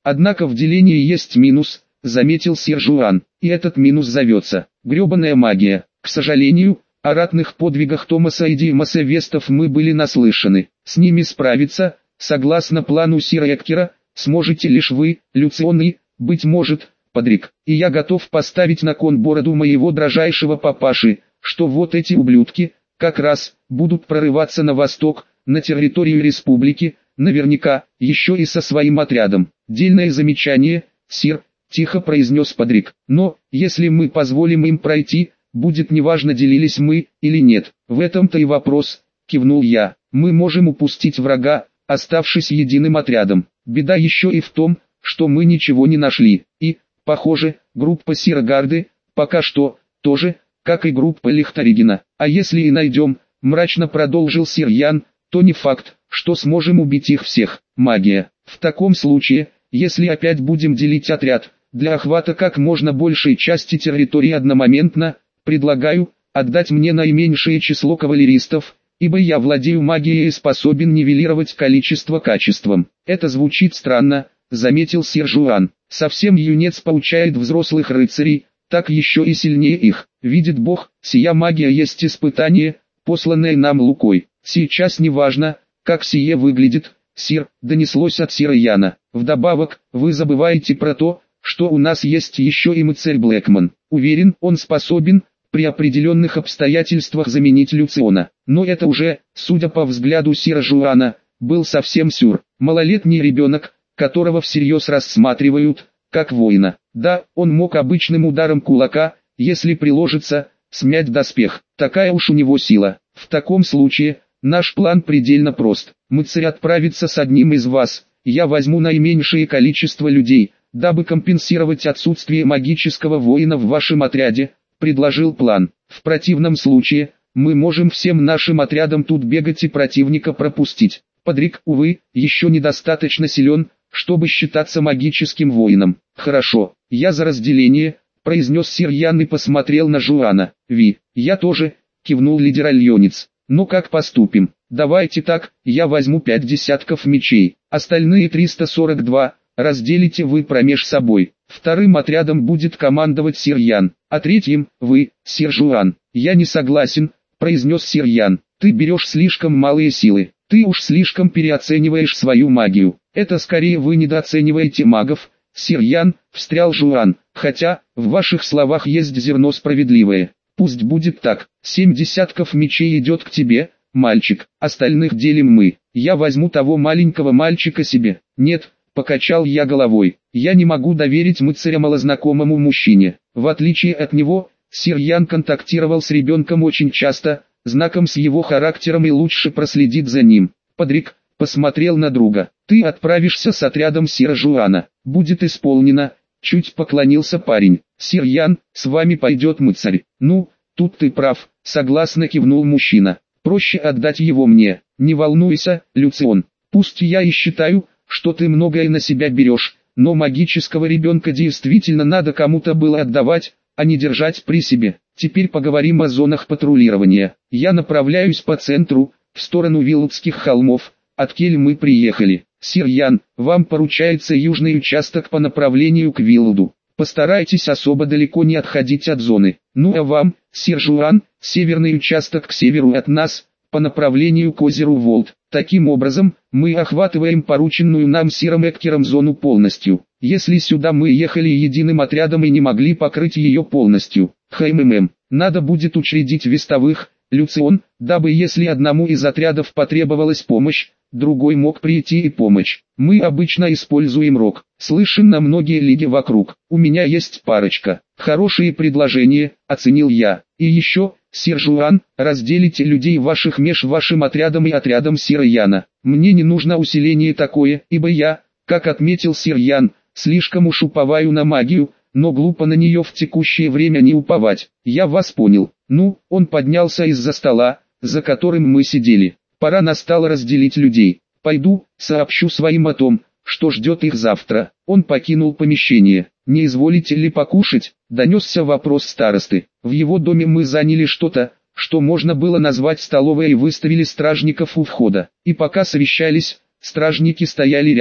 Однако в делении есть минус, заметил сир Жуан, и этот минус зовется гребаная магия. К сожалению, о ратных подвигах Томаса и Димаса Вестов мы были наслышаны. С ними справиться, согласно плану сира Эккера, сможете лишь вы, Люцион и, быть может, Подрик. И я готов поставить на кон бороду моего дрожайшего папаши, что вот эти ублюдки, как раз, будут прорываться на восток, на территорию республики, наверняка, еще и со своим отрядом. Дельное замечание, сир, тихо произнес Подрик. Но, если мы позволим им пройти, будет неважно, делились мы или нет. В этом-то и вопрос, кивнул я. Мы можем упустить врага, оставшись единым отрядом. Беда еще и в том, что мы ничего не нашли. И, похоже, группа сира Гарды, пока что, тоже, как и группа Лихтаригена. А если и найдем, мрачно продолжил сир Ян, то не факт, что сможем убить их всех. Магия. В таком случае, если опять будем делить отряд, для охвата как можно большей части территории одномоментно, предлагаю, отдать мне наименьшее число кавалеристов, ибо я владею магией и способен нивелировать количество качеством. Это звучит странно, заметил сир Жуан. Совсем юнец поучает взрослых рыцарей, так еще и сильнее их. Видит Бог, сия магия есть испытание, посланное нам Лукой. Сейчас не важно, как сие выглядит, сир, донеслось от сира Яна. Вдобавок, вы забываете про то, что у нас есть еще и мыцарь Блэкман. Уверен, он способен, при определенных обстоятельствах заменить Люциона. Но это уже, судя по взгляду сира Жуана, был совсем сюр. Малолетний ребенок, которого всерьез рассматривают, как воина. Да, он мог обычным ударом кулака, если приложится, смять доспех. Такая уж у него сила. В таком случае, наш план предельно прост. Мыцарь отправится с одним из вас. Я возьму наименьшее количество людей, дабы компенсировать отсутствие магического воина в вашем отряде, предложил план. В противном случае, мы можем всем нашим отрядом тут бегать и противника пропустить. Подрик, увы, еще недостаточно силен, чтобы считаться магическим воином. Хорошо, я за разделение, произнес сир Ян и посмотрел на Жуана. Ви, я тоже, кивнул лидер-альонец. Ну как поступим? Давайте так, я возьму пять десятков мечей, остальные триста сорок два, разделите вы промеж собой. Вторым отрядом будет командовать сир Ян, а третьим, вы, сир Жуан. Я не согласен, произнес сир Ян. Ты берешь слишком малые силы, ты уж слишком переоцениваешь свою магию. Это скорее вы недооцениваете магов, сир Ян, встрял Жуан, хотя, в ваших словах есть зерно справедливое. Пусть будет так, семь десятков мечей идет к тебе, мальчик, остальных делим мы. Я возьму того маленького мальчика себе. Нет, покачал я головой, я не могу доверить мыцаря малознакомому мужчине. В отличие от него, сир Ян контактировал с ребенком очень часто, знаком с его характером и лучше проследит за ним. Подрик посмотрел на друга. Ты отправишься с отрядом сира Жуана. Будет исполнено. Чуть поклонился парень. Сир Ян, с вами пойдет мыцарь. Ну, тут ты прав, согласно кивнул мужчина. Проще отдать его мне. Не волнуйся, Люцион. Пусть я и считаю, что ты многое на себя берешь, но магического ребенка действительно надо кому-то было отдавать, а не держать при себе. Теперь поговорим о зонах патрулирования. Я направляюсь по центру, в сторону Вилдских холмов, откель мы приехали. Сир Ян, вам поручается южный участок по направлению к Вилду. Постарайтесь особо далеко не отходить от зоны. Ну а вам, сир Жуан, северный участок к северу от нас, по направлению к озеру Волт. Таким образом, мы охватываем порученную нам сиром Эккером зону полностью. Если сюда мы ехали единым отрядом и не могли покрыть ее полностью, хмм, надо будет учредить вестовых, Люцион, дабы если одному из отрядов потребовалась помощь, другой мог прийти и помочь. Мы обычно используем рог, слышим на многие лиги вокруг. У меня есть парочка. Хорошие предложения, оценил я. И еще, сир Жуан, разделите людей ваших меж вашим отрядом и отрядом сира Яна. Мне не нужно усиление такое, ибо я, как отметил сир Ян, слишком уж уповаю на магию, но глупо на нее в текущее время не уповать. Я вас понял. Ну, он поднялся из-за стола, за которым мы сидели. Пора настало разделить людей. Пойду, сообщу своим о том, что ждет их завтра. Он покинул помещение. Не изволите ли покушать? Донесся вопрос старосты. В его доме мы заняли что-то, что можно было назвать столовой, и выставили стражников у входа. И пока совещались, стражники стояли рядом.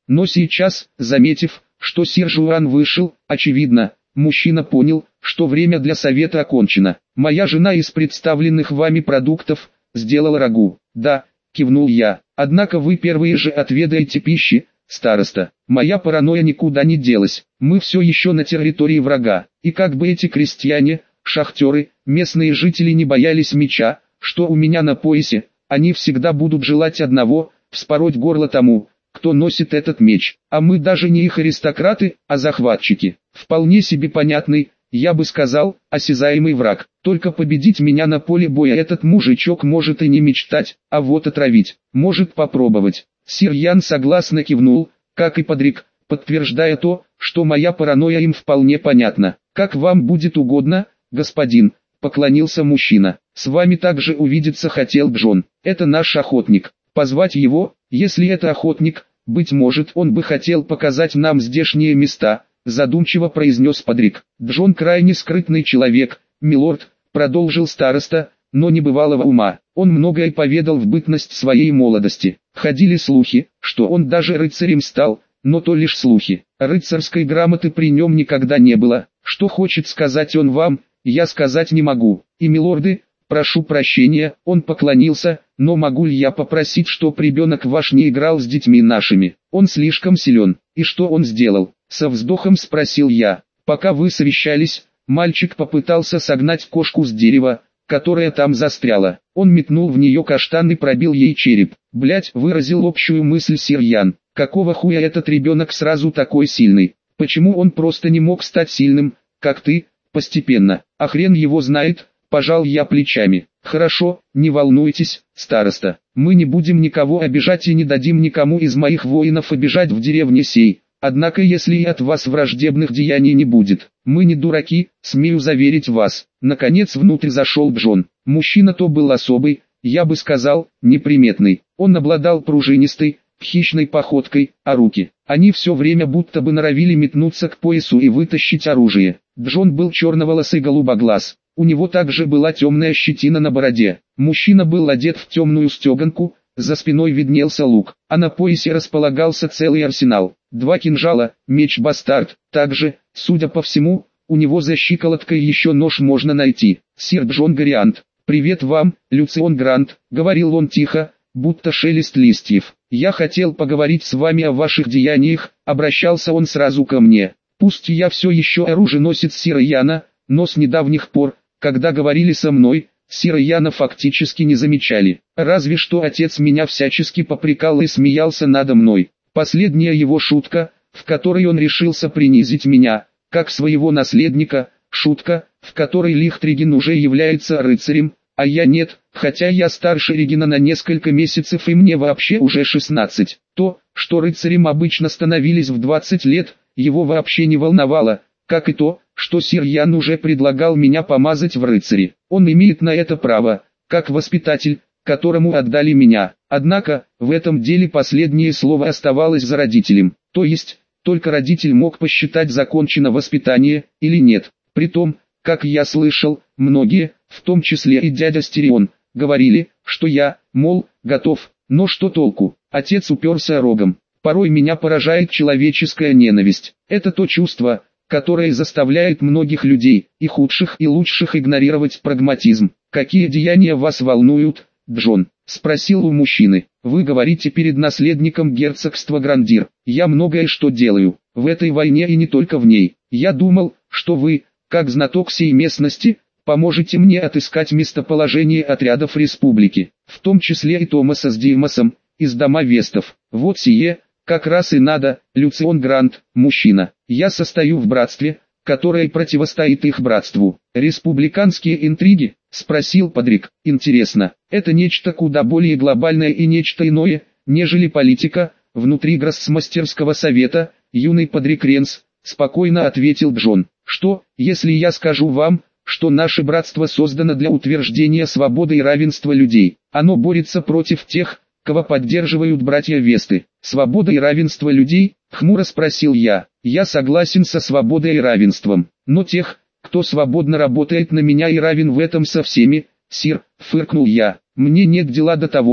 Но сейчас, заметив, что сир Жуан вышел, очевидно, мужчина понял, что время для совета окончено. «Моя жена из представленных вами продуктов сделала рагу». «Да», кивнул я. «Однако вы первые же отведаете пищи, староста». Моя паранойя никуда не делась. Мы все еще на территории врага. И как бы эти крестьяне, шахтеры, местные жители не боялись меча, что у меня на поясе, они всегда будут желать одного – вспороть горло тому, кто носит этот меч. А мы даже не их аристократы, а захватчики. Вполне себе понятный, я бы сказал, осязаемый враг. Только победить меня на поле боя этот мужичок может и не мечтать, а вот отравить, может попробовать. Сир Ян согласно кивнул, как и Падрик, подтверждая то, что моя паранойя им вполне понятна. «Как вам будет угодно, господин», — поклонился мужчина. «С вами также увидеться хотел Джон. Это наш охотник. Позвать его, если это охотник, быть может он бы хотел показать нам здешние места», — задумчиво произнес Падрик. «Джон крайне скрытный человек, милорд», — продолжил староста, — «но небывалого ума. Он многое поведал в бытность своей молодости. Ходили слухи, что он даже рыцарем стал, но то лишь слухи. Рыцарской грамоты при нем никогда не было. Что хочет сказать он вам, я сказать не могу. И милорды, прошу прощения», он поклонился, «но могу ли я попросить, чтоб ребенок ваш не играл с детьми нашими? Он слишком силен». «И что он сделал?» — со вздохом спросил я. «Пока вы совещались, мальчик попытался согнать кошку с дерева, которая там застряла. Он метнул в нее каштан и пробил ей череп. Блять», — выразил общую мысль сир Ян. «Какого хуя этот ребенок сразу такой сильный? Почему он просто не мог стать сильным, как ты, постепенно? А хрен его знает», — пожал я плечами. «Хорошо, не волнуйтесь, староста. Мы не будем никого обижать и не дадим никому из моих воинов обижать в деревне сей. Однако если и от вас враждебных деяний не будет, мы не дураки, смею заверить вас». Наконец внутрь зашел Джон. Мужчина то был особый, я бы сказал, неприметный. Он обладал пружинистой, хищной походкой, а руки, они все время будто бы норовили метнуться к поясу и вытащить оружие. Джон был черноволосый голубоглаз. У него также была темная щетина на бороде. Мужчина был одет в темную стеганку, за спиной виднелся лук, а на поясе располагался целый арсенал. Два кинжала, меч-бастард, также, судя по всему, у него за щиколоткой еще нож можно найти. «Сир Джон Гориант, привет вам, Люцион Грант», — говорил он тихо, будто шелест листьев. «Я хотел поговорить с вами о ваших деяниях», — обращался он сразу ко мне. «Пусть я все еще оруженосец сира Яна, но с недавних пор, когда говорили со мной, сира Яна фактически не замечали. Разве что отец меня всячески попрекал и смеялся надо мной. Последняя его шутка, в которой он решился принизить меня, как своего наследника, шутка, в которой Лихтриген уже является рыцарем, а я нет, хотя я старше Регина на несколько месяцев и мне вообще уже шестнадцать. То, что рыцарем обычно становились в двадцать лет, его вообще не волновало, как и то, что сир Ян уже предлагал меня помазать в рыцари. Он имеет на это право, как воспитатель, которому отдали меня. Однако, в этом деле последнее слово оставалось за родителем. То есть, только родитель мог посчитать закончено воспитание, или нет. Притом, как я слышал, многие, в том числе и дядя Стерион, говорили, что я, мол, готов, но что толку? Отец уперся рогом. Порой меня поражает человеческая ненависть. Это то чувство, которое заставляет многих людей, и худших и лучших, игнорировать прагматизм. «Какие деяния вас волнуют, Джон?» — спросил у мужчины. «Вы говорите перед наследником герцогства Грандир. Я многое что делаю, в этой войне и не только в ней. Я думал, что вы, как знаток сей местности, поможете мне отыскать местоположение отрядов республики, в том числе и Томаса с Димасом, из дома Вестов. Вот сие, как раз и надо, Люцион Грант, мужчина. Я состою в братстве, которое противостоит их братству». «Республиканские интриги?» — спросил Падрик. «Интересно, это нечто куда более глобальное и нечто иное, нежели политика, внутри Гроссмастерского совета, юный Падрик Ренс», — спокойно ответил Джон. «Что, если я скажу вам, что наше братство создано для утверждения свободы и равенства людей? Оно борется против тех, кого поддерживают братья Весты». «Свобода и равенство людей?» — хмуро спросил я. «Я согласен со свободой и равенством, но тех, кто свободно работает на меня и равен в этом со всеми, сир», — фыркнул я. «Мне нет дела до того,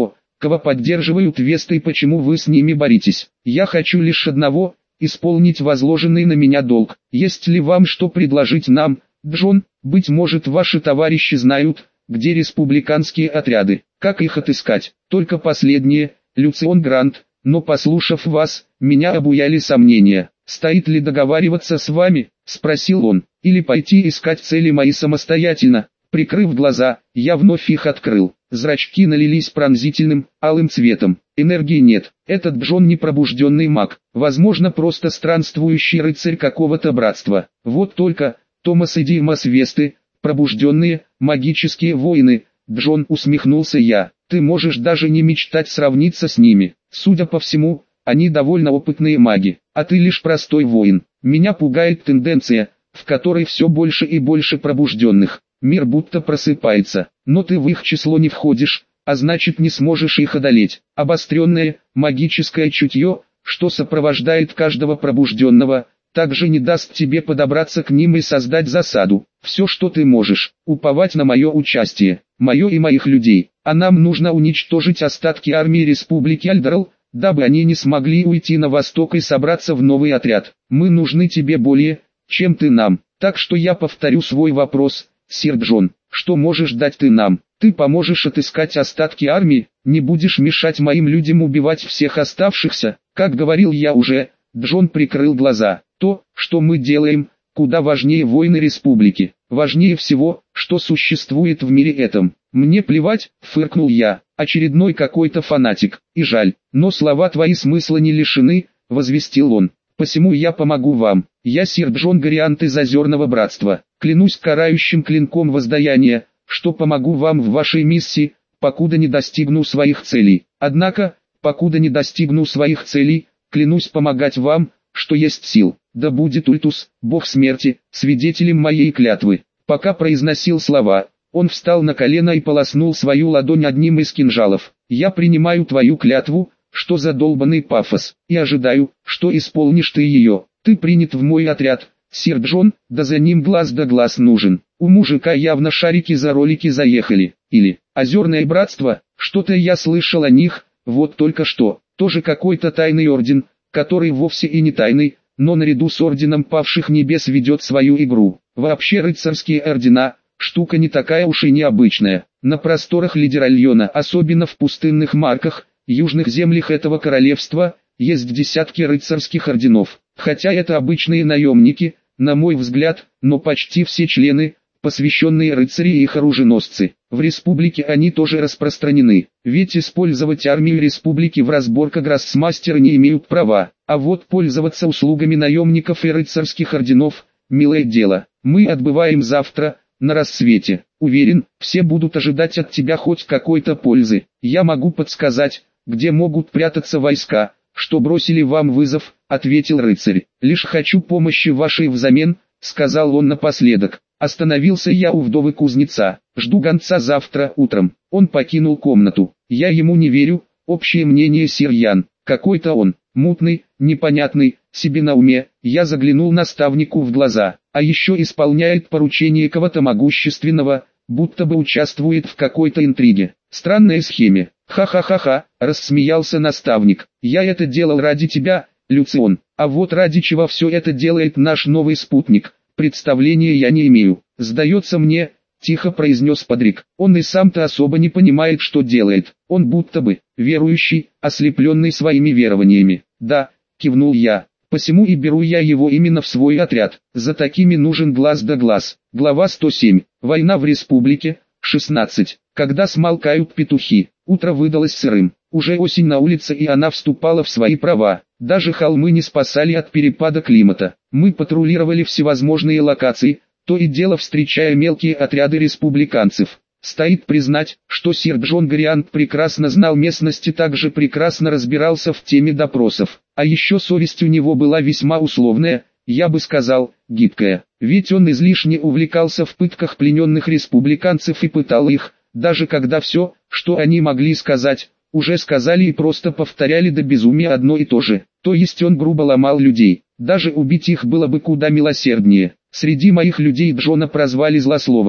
кого поддерживают Весты и почему вы с ними боретесь. Я хочу лишь одного – исполнить возложенный на меня долг. Есть ли вам что предложить нам, Джон? Быть может, ваши товарищи знают, где республиканские отряды, как их отыскать. Только последнее, Люцион Грант, но послушав вас, меня обуяли сомнения. Стоит ли договариваться с вами, спросил он, или пойти искать цели мои самостоятельно? Прикрыв глаза, я вновь их открыл. Зрачки налились пронзительным, алым цветом. Энергии нет. Этот Джон не пробужденный маг. Возможно, просто странствующий рыцарь какого-то братства. Вот только, Томас и Димас Весты, пробужденные, магические воины. Джон, усмехнулся я. Ты можешь даже не мечтать сравниться с ними. Судя по всему, они довольно опытные маги, а ты лишь простой воин. Меня пугает тенденция, в которой все больше и больше пробужденных. Мир будто просыпается, но ты в их число не входишь, а значит не сможешь их одолеть. Обостренное, магическое чутье, что сопровождает каждого пробужденного, также не даст тебе подобраться к ним и создать засаду. Все, что ты можешь, уповать на мое участие, мое и моих людей. А нам нужно уничтожить остатки армии Республики Альдерл, дабы они не смогли уйти на восток и собраться в новый отряд. Мы нужны тебе более, чем ты нам. Так что я повторю свой вопрос. Сир Джон, что можешь дать ты нам? Ты поможешь отыскать остатки армии, не будешь мешать моим людям убивать всех оставшихся, как говорил я уже. Джон прикрыл глаза. То, что мы делаем, куда важнее войны республики, важнее всего, что существует в мире этом. Мне плевать, фыркнул я, очередной какой-то фанатик, и жаль, но слова твои смысла не лишены, возвестил он. Посему я помогу вам. Я сир Джон Гориант из Озерного Братства. Клянусь карающим клинком воздаяния, что помогу вам в вашей миссии, покуда не достигну своих целей. Однако, покуда не достигну своих целей, клянусь помогать вам, что есть сил. Да будет Ультус, бог смерти, свидетелем моей клятвы. Пока произносил слова, он встал на колено и полоснул свою ладонь одним из кинжалов. Я принимаю твою клятву, что за долбанный пафос, и ожидаю, что исполнишь ты ее. Ты принят в мой отряд, сир Джон, да за ним глаз да глаз нужен. У мужика явно шарики за ролики заехали. Или, Озерное Братство, что-то я слышал о них, вот только что, тоже какой-то тайный орден, который вовсе и не тайный, но наряду с орденом павших небес ведет свою игру. Вообще рыцарские ордена, штука не такая уж и необычная. На просторах Лидеральона, особенно в пустынных марках, южных землях этого королевства, есть десятки рыцарских орденов. Хотя это обычные наемники, на мой взгляд, но почти все члены, посвященные рыцари и их оруженосцы. В республике они тоже распространены, ведь использовать армию республики в разборках гроссмастеры не имеют права, а вот пользоваться услугами наемников и рыцарских орденов – милое дело. Мы отбываем завтра, на рассвете. Уверен, все будут ожидать от тебя хоть какой-то пользы. Я могу подсказать, где могут прятаться войска, что бросили вам вызов, ответил рыцарь. Лишь хочу помощи вашей взамен, сказал он напоследок. Остановился я у вдовы кузнеца. Жду гонца завтра утром. Он покинул комнату. Я ему не верю. Общее мнение сир Ян. Какой-то он, мутный, непонятный, себе на уме. Я заглянул наставнику в глаза. А еще исполняет поручение кого-то могущественного, будто бы участвует в какой-то интриге. Странная схеме. Ха-ха-ха-ха, рассмеялся наставник. Я это делал ради тебя, Люцион. А вот ради чего все это делает наш новый спутник, представления я не имею. Сдается мне, тихо произнес Падрик. Он и сам-то особо не понимает, что делает. Он будто бы верующий, ослепленный своими верованиями. Да, кивнул я. Посему и беру я его именно в свой отряд. За такими нужен глаз да глаз. Глава сто семь. Война в республике. шестнадцать. Когда смолкают петухи. Утро выдалось сырым. Уже осень на улице, и она вступала в свои права. Даже холмы не спасали от перепада климата. Мы патрулировали всевозможные локации, то и дело встречая мелкие отряды республиканцев. Стоит признать, что сир Джон Гориант прекрасно знал местности, также прекрасно разбирался в теме допросов. А еще совесть у него была весьма условная, я бы сказал, гибкая. Ведь он излишне увлекался в пытках плененных республиканцев и пытал их, даже когда все, что они могли сказать, уже сказали и просто повторяли до безумия одно и то же. То есть он грубо ломал людей. Даже убить их было бы куда милосерднее. Среди моих людей Джона прозвали злословом.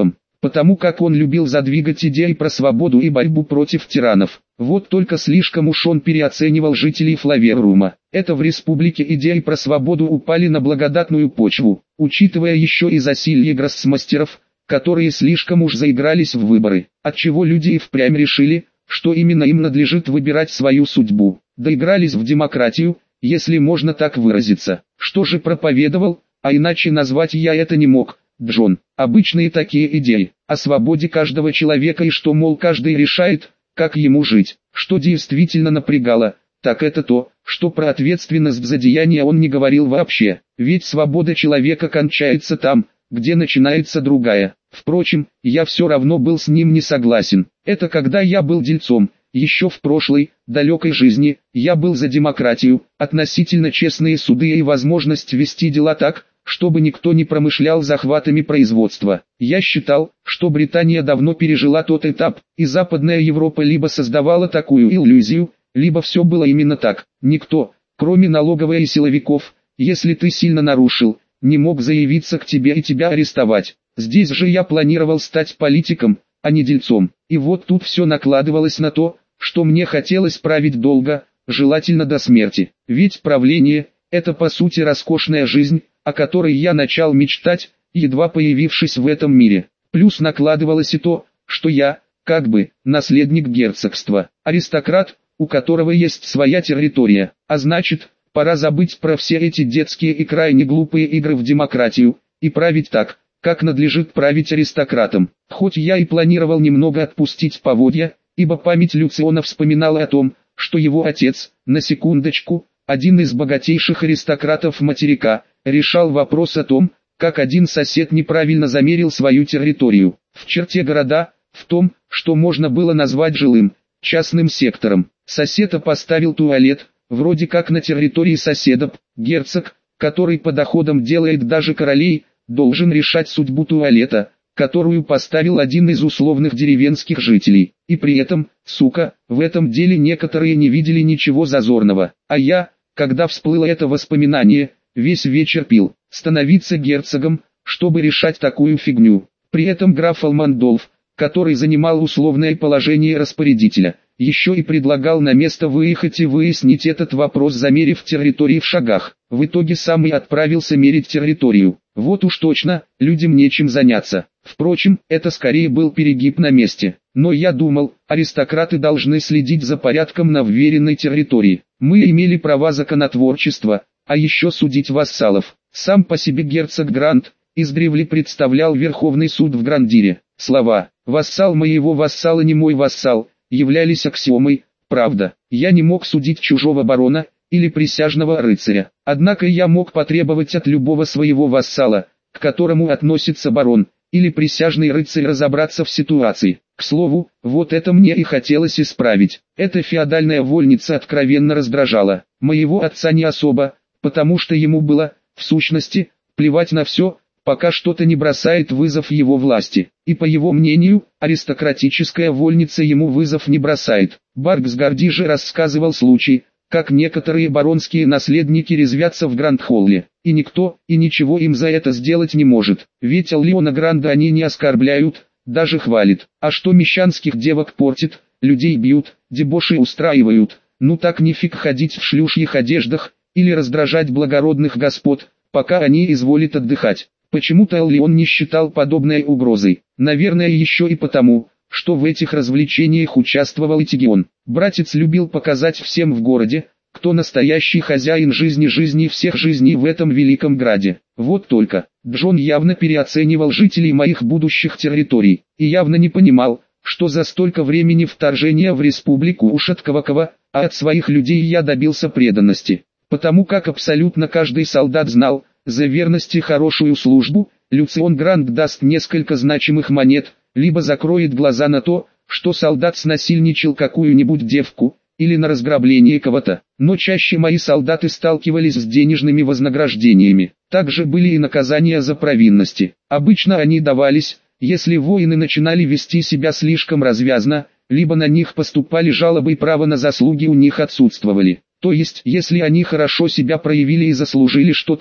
потому как он любил задвигать идеи про свободу и борьбу против тиранов. Вот только слишком уж он переоценивал жителей Флаверрума. Это в республике идеи про свободу упали на благодатную почву, учитывая еще и засилье гроссмастеров, которые слишком уж заигрались в выборы, отчего люди и впрямь решили, что именно им надлежит выбирать свою судьбу. Доигрались в демократию, если можно так выразиться. Что же проповедовал, а иначе назвать я это не мог, Джон. Обычные такие идеи, о свободе каждого человека и что, мол, каждый решает, как ему жить. Что действительно напрягало, так это то, что про ответственность за деяния он не говорил вообще. Ведь свобода человека кончается там, где начинается другая. Впрочем, я все равно был с ним не согласен. Это когда я был дельцом. Еще в прошлой, далекой жизни, я был за демократию, относительно честные суды и возможность вести дела так, чтобы никто не промышлял захватами производства. Я считал, что Британия давно пережила тот этап, и Западная Европа либо создавала такую иллюзию, либо все было именно так. Никто, кроме налоговой и силовиков, если ты сильно нарушил, не мог заявиться к тебе и тебя арестовать. Здесь же я планировал стать политиком, а не дельцом. И вот тут все накладывалось на то, что мне хотелось править долго, желательно до смерти. Ведь правление – это по сути роскошная жизнь, о которой я начал мечтать, едва появившись в этом мире. Плюс накладывалось и то, что я, как бы, наследник герцогства, аристократ, у которого есть своя территория, а значит, пора забыть про все эти детские и крайне глупые игры в демократию, и править так, как надлежит править аристократам. Хоть я и планировал немного отпустить поводья, ибо память Люциона вспоминала о том, что его отец, на секундочку, один из богатейших аристократов материка, решал вопрос о том, как один сосед неправильно замерил свою территорию. В черте города, в том, что можно было назвать жилым, частным сектором. Сосед поставил туалет, вроде как на территории соседа. Герцог, который по доходам делает даже королей, должен решать судьбу туалета, которую поставил один из условных деревенских жителей. И при этом, сука, в этом деле некоторые не видели ничего зазорного. А я, когда всплыло это воспоминание, весь вечер пил. Становиться герцогом, чтобы решать такую фигню. При этом граф Алмандолф, который занимал условное положение распорядителя, еще и предлагал на место выехать и выяснить этот вопрос, замерив территории в шагах. В итоге сам и отправился мерить территорию. Вот уж точно, людям нечем заняться. Впрочем, это скорее был перегиб на месте. Но я думал, аристократы должны следить за порядком на вверенной территории. Мы имели права законотворчества, а еще судить вассалов. Сам по себе герцог Грант издревле представлял Верховный суд в Грандире. Слова «вассал моего вассала не мой вассал» являлись аксиомой. Правда, я не мог судить чужого барона или присяжного рыцаря. Однако я мог потребовать от любого своего вассала, к которому относится барон или присяжный рыцарь, разобраться в ситуации. К слову, вот это мне и хотелось исправить. Эта феодальная вольница откровенно раздражала. Моего отца не особо, потому что ему было, в сущности, плевать на все, пока что-то не бросает вызов его власти. И по его мнению, аристократическая вольница ему вызов не бросает. Барксгарди же рассказывал случай, как некоторые баронские наследники резвятся в Гранд-Холле, и никто, и ничего им за это сделать не может. Ведь Аллиона Гранда они не оскорбляют, даже хвалят. А что мещанских девок портит, людей бьют, дебоши устраивают, ну так нифиг ходить в шлюшьих одеждах, или раздражать благородных господ, пока они изволят отдыхать. Почему-то Аллион не считал подобной угрозой. Наверное, еще и потому, что в этих развлечениях участвовал и Тигион. Братец любил показать всем в городе, кто настоящий хозяин жизни жизни всех жизней в этом великом граде. Вот только, Джон явно переоценивал жителей моих будущих территорий, и явно не понимал, что за столько времени вторжения в республику уж от кого-кого, а от своих людей я добился преданности. Потому как абсолютно каждый солдат знал, за верность и хорошую службу, Люцион Грант даст несколько значимых монет, либо закроет глаза на то, что солдат снасильничал какую-нибудь девку, или на разграбление кого-то. Но чаще мои солдаты сталкивались с денежными вознаграждениями. Также были и наказания за провинности. Обычно они давались, если воины начинали вести себя слишком развязно, либо на них поступали жалобы и право на заслуги у них отсутствовали. То есть, если они хорошо себя проявили и заслужили что-то,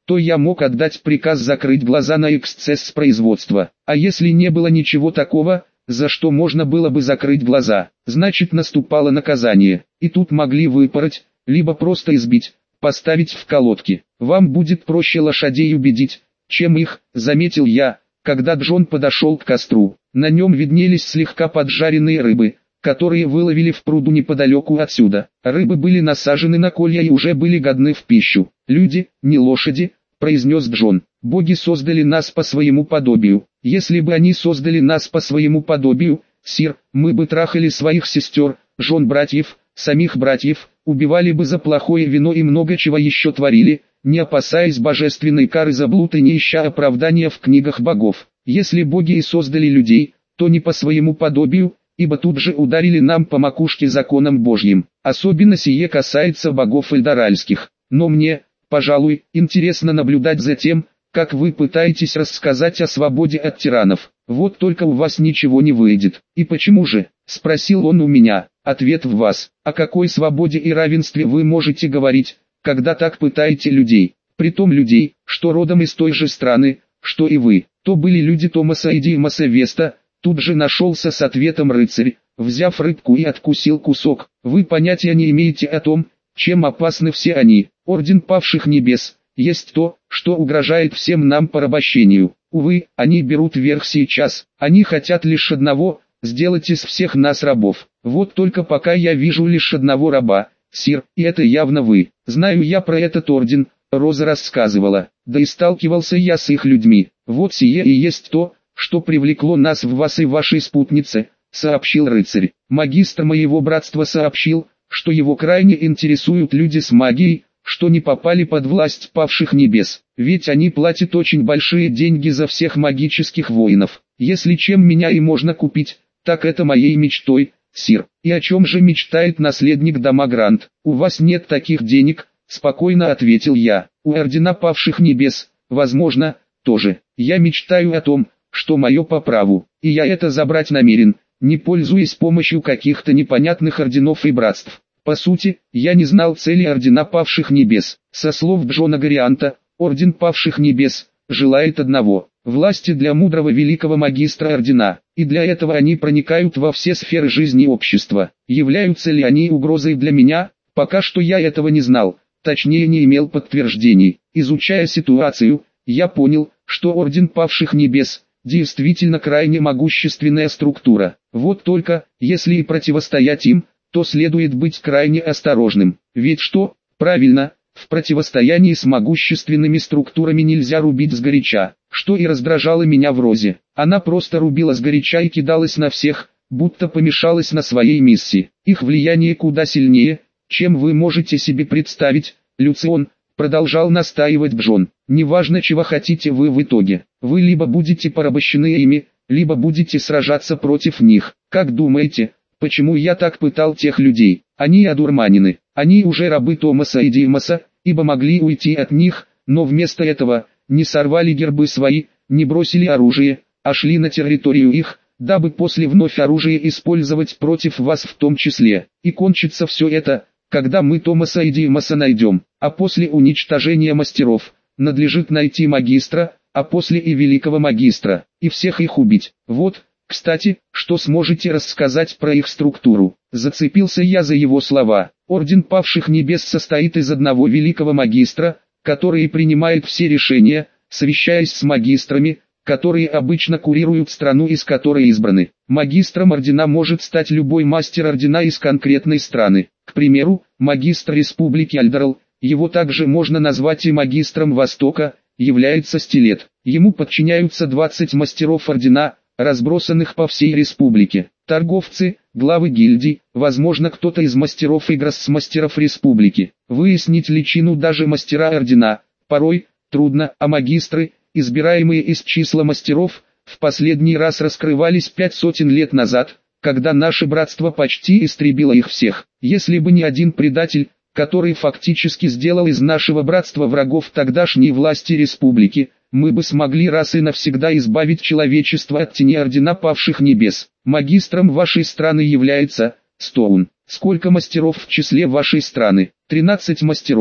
то я мог отдать приказ закрыть глаза на эксцесс производства. А если не было ничего такого, за что можно было бы закрыть глаза, значит наступало наказание, и тут могли выпороть, либо просто избить, поставить в колодки. Вам будет проще лошадей убедить, чем их, заметил я, когда Джон подошел к костру. На нем виднелись слегка поджаренные рыбы, которые выловили в пруду неподалеку отсюда. Рыбы были насажены на колья и уже были годны в пищу. «Люди, не лошади», — произнес Джон. «Боги создали нас по своему подобию. Если бы они создали нас по своему подобию, сир, мы бы трахали своих сестер, жен братьев, самих братьев, убивали бы за плохое вино и много чего еще творили, не опасаясь божественной кары за блуд и не ища оправдания в книгах богов. Если боги и создали людей, то не по своему подобию, ибо тут же ударили нам по макушке законом Божьим. Особенно сие касается богов эльдоральских. Но мне, пожалуй, интересно наблюдать за тем, как вы пытаетесь рассказать о свободе от тиранов. Вот только у вас ничего не выйдет. И почему же? Спросил он у меня. Ответ в вас. О какой свободе и равенстве вы можете говорить, когда так пытаете людей? Притом людей, что родом из той же страны, что и вы. То были люди Томаса и Димаса Веста. Тут же нашелся с ответом рыцарь, взяв рыбку и откусил кусок. Вы понятия не имеете о том, чем опасны все они. Орден павших небес есть то, что угрожает всем нам порабощению. Увы, они берут верх сейчас. Они хотят лишь одного – сделать из всех нас рабов. Вот только пока я вижу лишь одного раба, сир, и это явно вы. Знаю я про этот орден, Роза рассказывала, да и сталкивался я с их людьми. Вот сие и есть то, что привлекло нас в вас и вашей спутнице, сообщил рыцарь. Магистр моего братства сообщил, что его крайне интересуют люди с магией, что не попали под власть павших небес, ведь они платят очень большие деньги за всех магических воинов. Если чем меня и можно купить, так это моей мечтой, сир. И о чем же мечтает наследник дома Грант? У вас нет таких денег, спокойно ответил я. У ордена павших небес, возможно, тоже. Я мечтаю о том, что мое по праву, и я это забрать намерен, не пользуясь помощью каких-то непонятных орденов и братств. По сути, я не знал цели ордена павших небес. Со слов Джона Горианта, орден павших небес желает одного – власти для мудрого великого магистра ордена, и для этого они проникают во все сферы жизни общества. Являются ли они угрозой для меня? Пока что я этого не знал, точнее не имел подтверждений. Изучая ситуацию, я понял, что орден павших небес – действительно крайне могущественная структура. Вот только, если и противостоять им, то следует быть крайне осторожным. Ведь что, правильно, в противостоянии с могущественными структурами нельзя рубить сгоряча, что и раздражало меня в Розе. Она просто рубила сгоряча и кидалась на всех, будто помешалась на своей миссии. Их влияние куда сильнее, чем вы можете себе представить, Люцион, продолжал настаивать Джон. Неважно, чего хотите вы в итоге, вы либо будете порабощены ими, либо будете сражаться против них. Как думаете, почему я так пытал тех людей? Они одурманены, они уже рабы Томаса и Димаса, ибо могли уйти от них, но вместо этого, не сорвали гербы свои, не бросили оружие, а шли на территорию их, дабы после вновь оружие использовать против вас в том числе. И кончится все это, когда мы Томаса и Димаса найдем, а после уничтожения мастеров, надлежит найти магистра, а после и великого магистра, и всех их убить. Вот, кстати, что сможете рассказать про их структуру? Зацепился я за его слова. Орден павших небес состоит из одного великого магистра, который принимает все решения, совещаясь с магистрами, которые обычно курируют страну, из которой избраны. Магистром ордена может стать любой мастер ордена из конкретной страны. К примеру, магистр республики Альдерал, его также можно назвать и магистром Востока, является стилет. Ему подчиняются двадцать мастеров ордена, разбросанных по всей республике. Торговцы, главы гильдий, возможно кто-то из мастеров и гроссмастеров республики. Выяснить личину даже мастера ордена, порой, трудно, а магистры, избираемые из числа мастеров, в последний раз раскрывались пять сотен лет назад, когда наше братство почти истребило их всех. Если бы не один предатель, который фактически сделал из нашего братства врагов тогдашней власти республики, мы бы смогли раз и навсегда избавить человечество от тени ордена павших небес. Магистром вашей страны является Стоун. Сколько мастеров в числе вашей страны? тринадцать мастеров.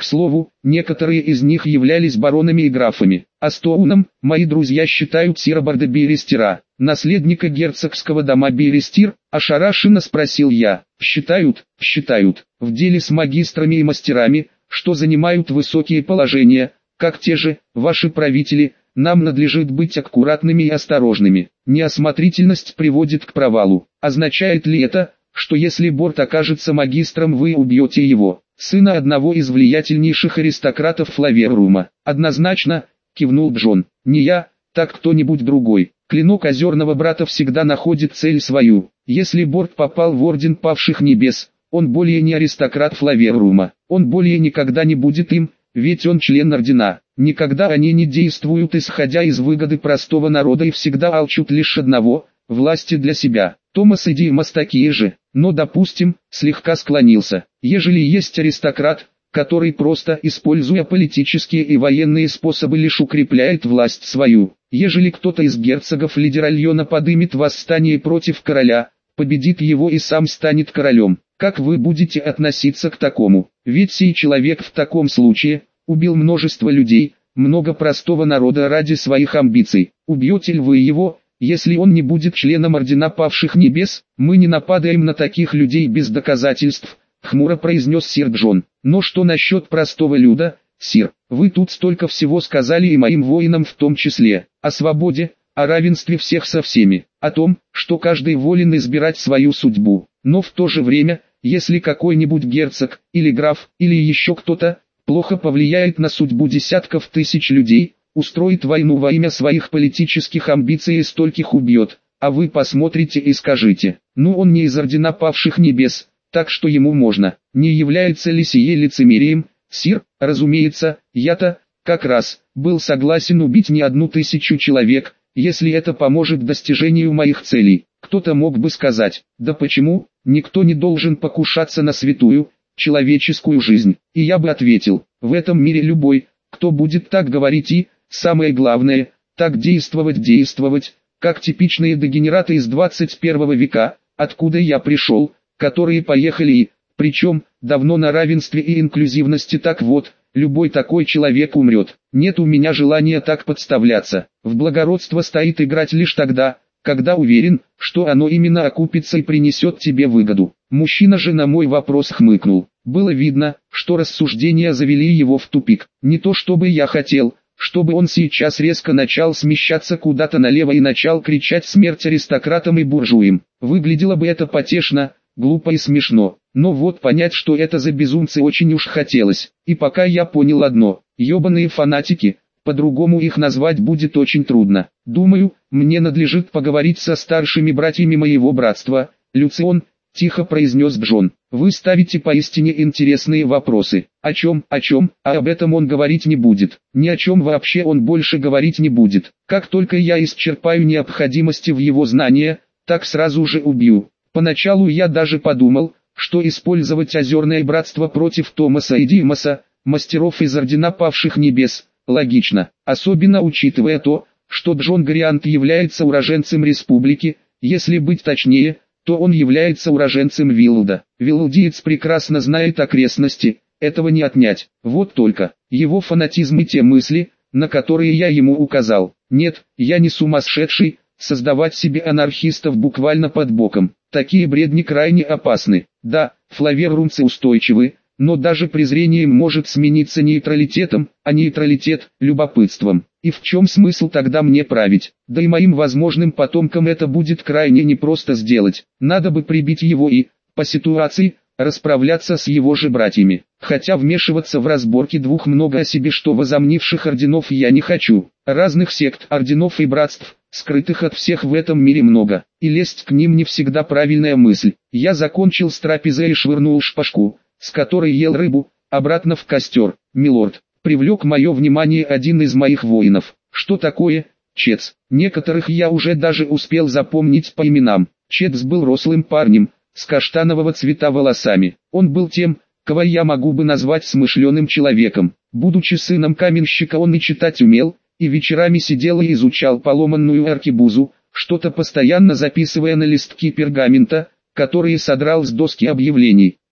К слову, некоторые из них являлись баронами и графами. А Стоуном, мои друзья считают сира Барда Берестера, наследника герцогского дома Берестир, ошарашенно спросил я. Считают, считают, в деле с магистрами и мастерами, что занимают высокие положения, как те же, ваши правители, нам надлежит быть аккуратными и осторожными. Неосмотрительность приводит к провалу. Означает ли это, что если Борт окажется магистром, вы убьете его, сына одного из влиятельнейших аристократов Флаверрума? Однозначно, кивнул Джон. Не я, так кто-нибудь другой. Клинок озерного брата всегда находит цель свою. Если Борт попал в Орден Павших Небес, он более не аристократ Флаверрума. Он более никогда не будет им, ведь он член Ордена. Никогда они не действуют исходя из выгоды простого народа и всегда алчут лишь одного – власти для себя. Томас и Димас такие же, но допустим, слегка склонился. Ежели есть аристократ, который просто используя политические и военные способы лишь укрепляет власть свою. Ежели кто-то из герцогов Лидеральона подымет восстание против короля, победит его и сам станет королем. Как вы будете относиться к такому? Ведь сей человек в таком случае убил множество людей, много простого народа ради своих амбиций. Убьете ли вы его, если он не будет членом Ордена Павших Небес? Мы не нападаем на таких людей без доказательств, хмуро произнес сир Джон. Но что насчет простого люда, сир? Вы тут столько всего сказали и моим воинам в том числе. О свободе, о равенстве всех со всеми, о том, что каждый волен избирать свою судьбу. Но в то же время, если какой-нибудь герцог, или граф, или еще кто-то, плохо повлияет на судьбу десятков тысяч людей, устроит войну во имя своих политических амбиций и стольких убьет, а вы посмотрите и скажите, ну он не из Ордена Павших Небес, так что ему можно. Не является ли сие лицемерием, сир? Разумеется, я-то, как раз, был согласен убить не одну тысячу человек, если это поможет достижению моих целей. Кто-то мог бы сказать, да почему, никто не должен покушаться на святую, человеческую жизнь. И я бы ответил, в этом мире любой, кто будет так говорить и, самое главное, так действовать действовать, как типичные дегенераты из двадцать первого века, откуда я пришел, которые поехали и, причем, давно на равенстве и инклюзивности. Так вот, любой такой человек умрет. Нет у меня желания так подставляться. В благородство стоит играть лишь тогда, когда уверен, что оно именно окупится и принесет тебе выгоду. Мужчина же на мой вопрос хмыкнул. Было видно, что рассуждения завели его в тупик. Не то чтобы я хотел, чтобы он сейчас резко начал смещаться куда-то налево и начал кричать смерть аристократам и буржуям. Выглядело бы это потешно, глупо и смешно. Но вот понять, что это за безумцы, очень уж хотелось. И пока я понял одно: ёбаные фанатики, по-другому их назвать будет очень трудно. Думаю, мне надлежит поговорить со старшими братьями моего братства. Люцион, тихо произнес Джон, вы ставите поистине интересные вопросы. О чем, о чем, а об этом он говорить не будет. Ни о чем вообще он больше говорить не будет. Как только я исчерпаю необходимости в его знания, так сразу же убью. Поначалу я даже подумал, что использовать Озерное Братство против Томаса и Димаса, мастеров из Ордена Павших Небес, логично, особенно учитывая то, что Джон Гориант является уроженцем республики, если быть точнее, то он является уроженцем Виллуда. Виллудиец прекрасно знает окрестности, этого не отнять. Вот только, его фанатизм и те мысли, на которые я ему указал. Нет, я не сумасшедший, создавать себе анархистов буквально под боком. Такие бредни крайне опасны. Да, флаверрумцы устойчивы, но даже презрение им может смениться нейтралитетом, а нейтралитет – любопытством. И в чем смысл тогда мне править? Да и моим возможным потомкам это будет крайне непросто сделать. Надо бы прибить его и, по ситуации, расправляться с его же братьями. Хотя вмешиваться в разборки двух много о себе что возомнивших орденов я не хочу. Разных сект, орденов и братств, скрытых от всех в этом мире много. И лезть к ним не всегда правильная мысль. Я закончил с трапезой и швырнул шпажку, с которой ел рыбу, обратно в костер. Милорд, привлек мое внимание один из моих воинов. Что такое, Четс? Некоторых я уже даже успел запомнить по именам. Четс был рослым парнем, с каштанового цвета волосами. Он был тем, кого я могу бы назвать смышленым человеком. Будучи сыном каменщика, он и читать умел, и вечерами сидел и изучал поломанную аркебузу, что-то постоянно записывая на листки пергамента, которые содрал с доски объявлений.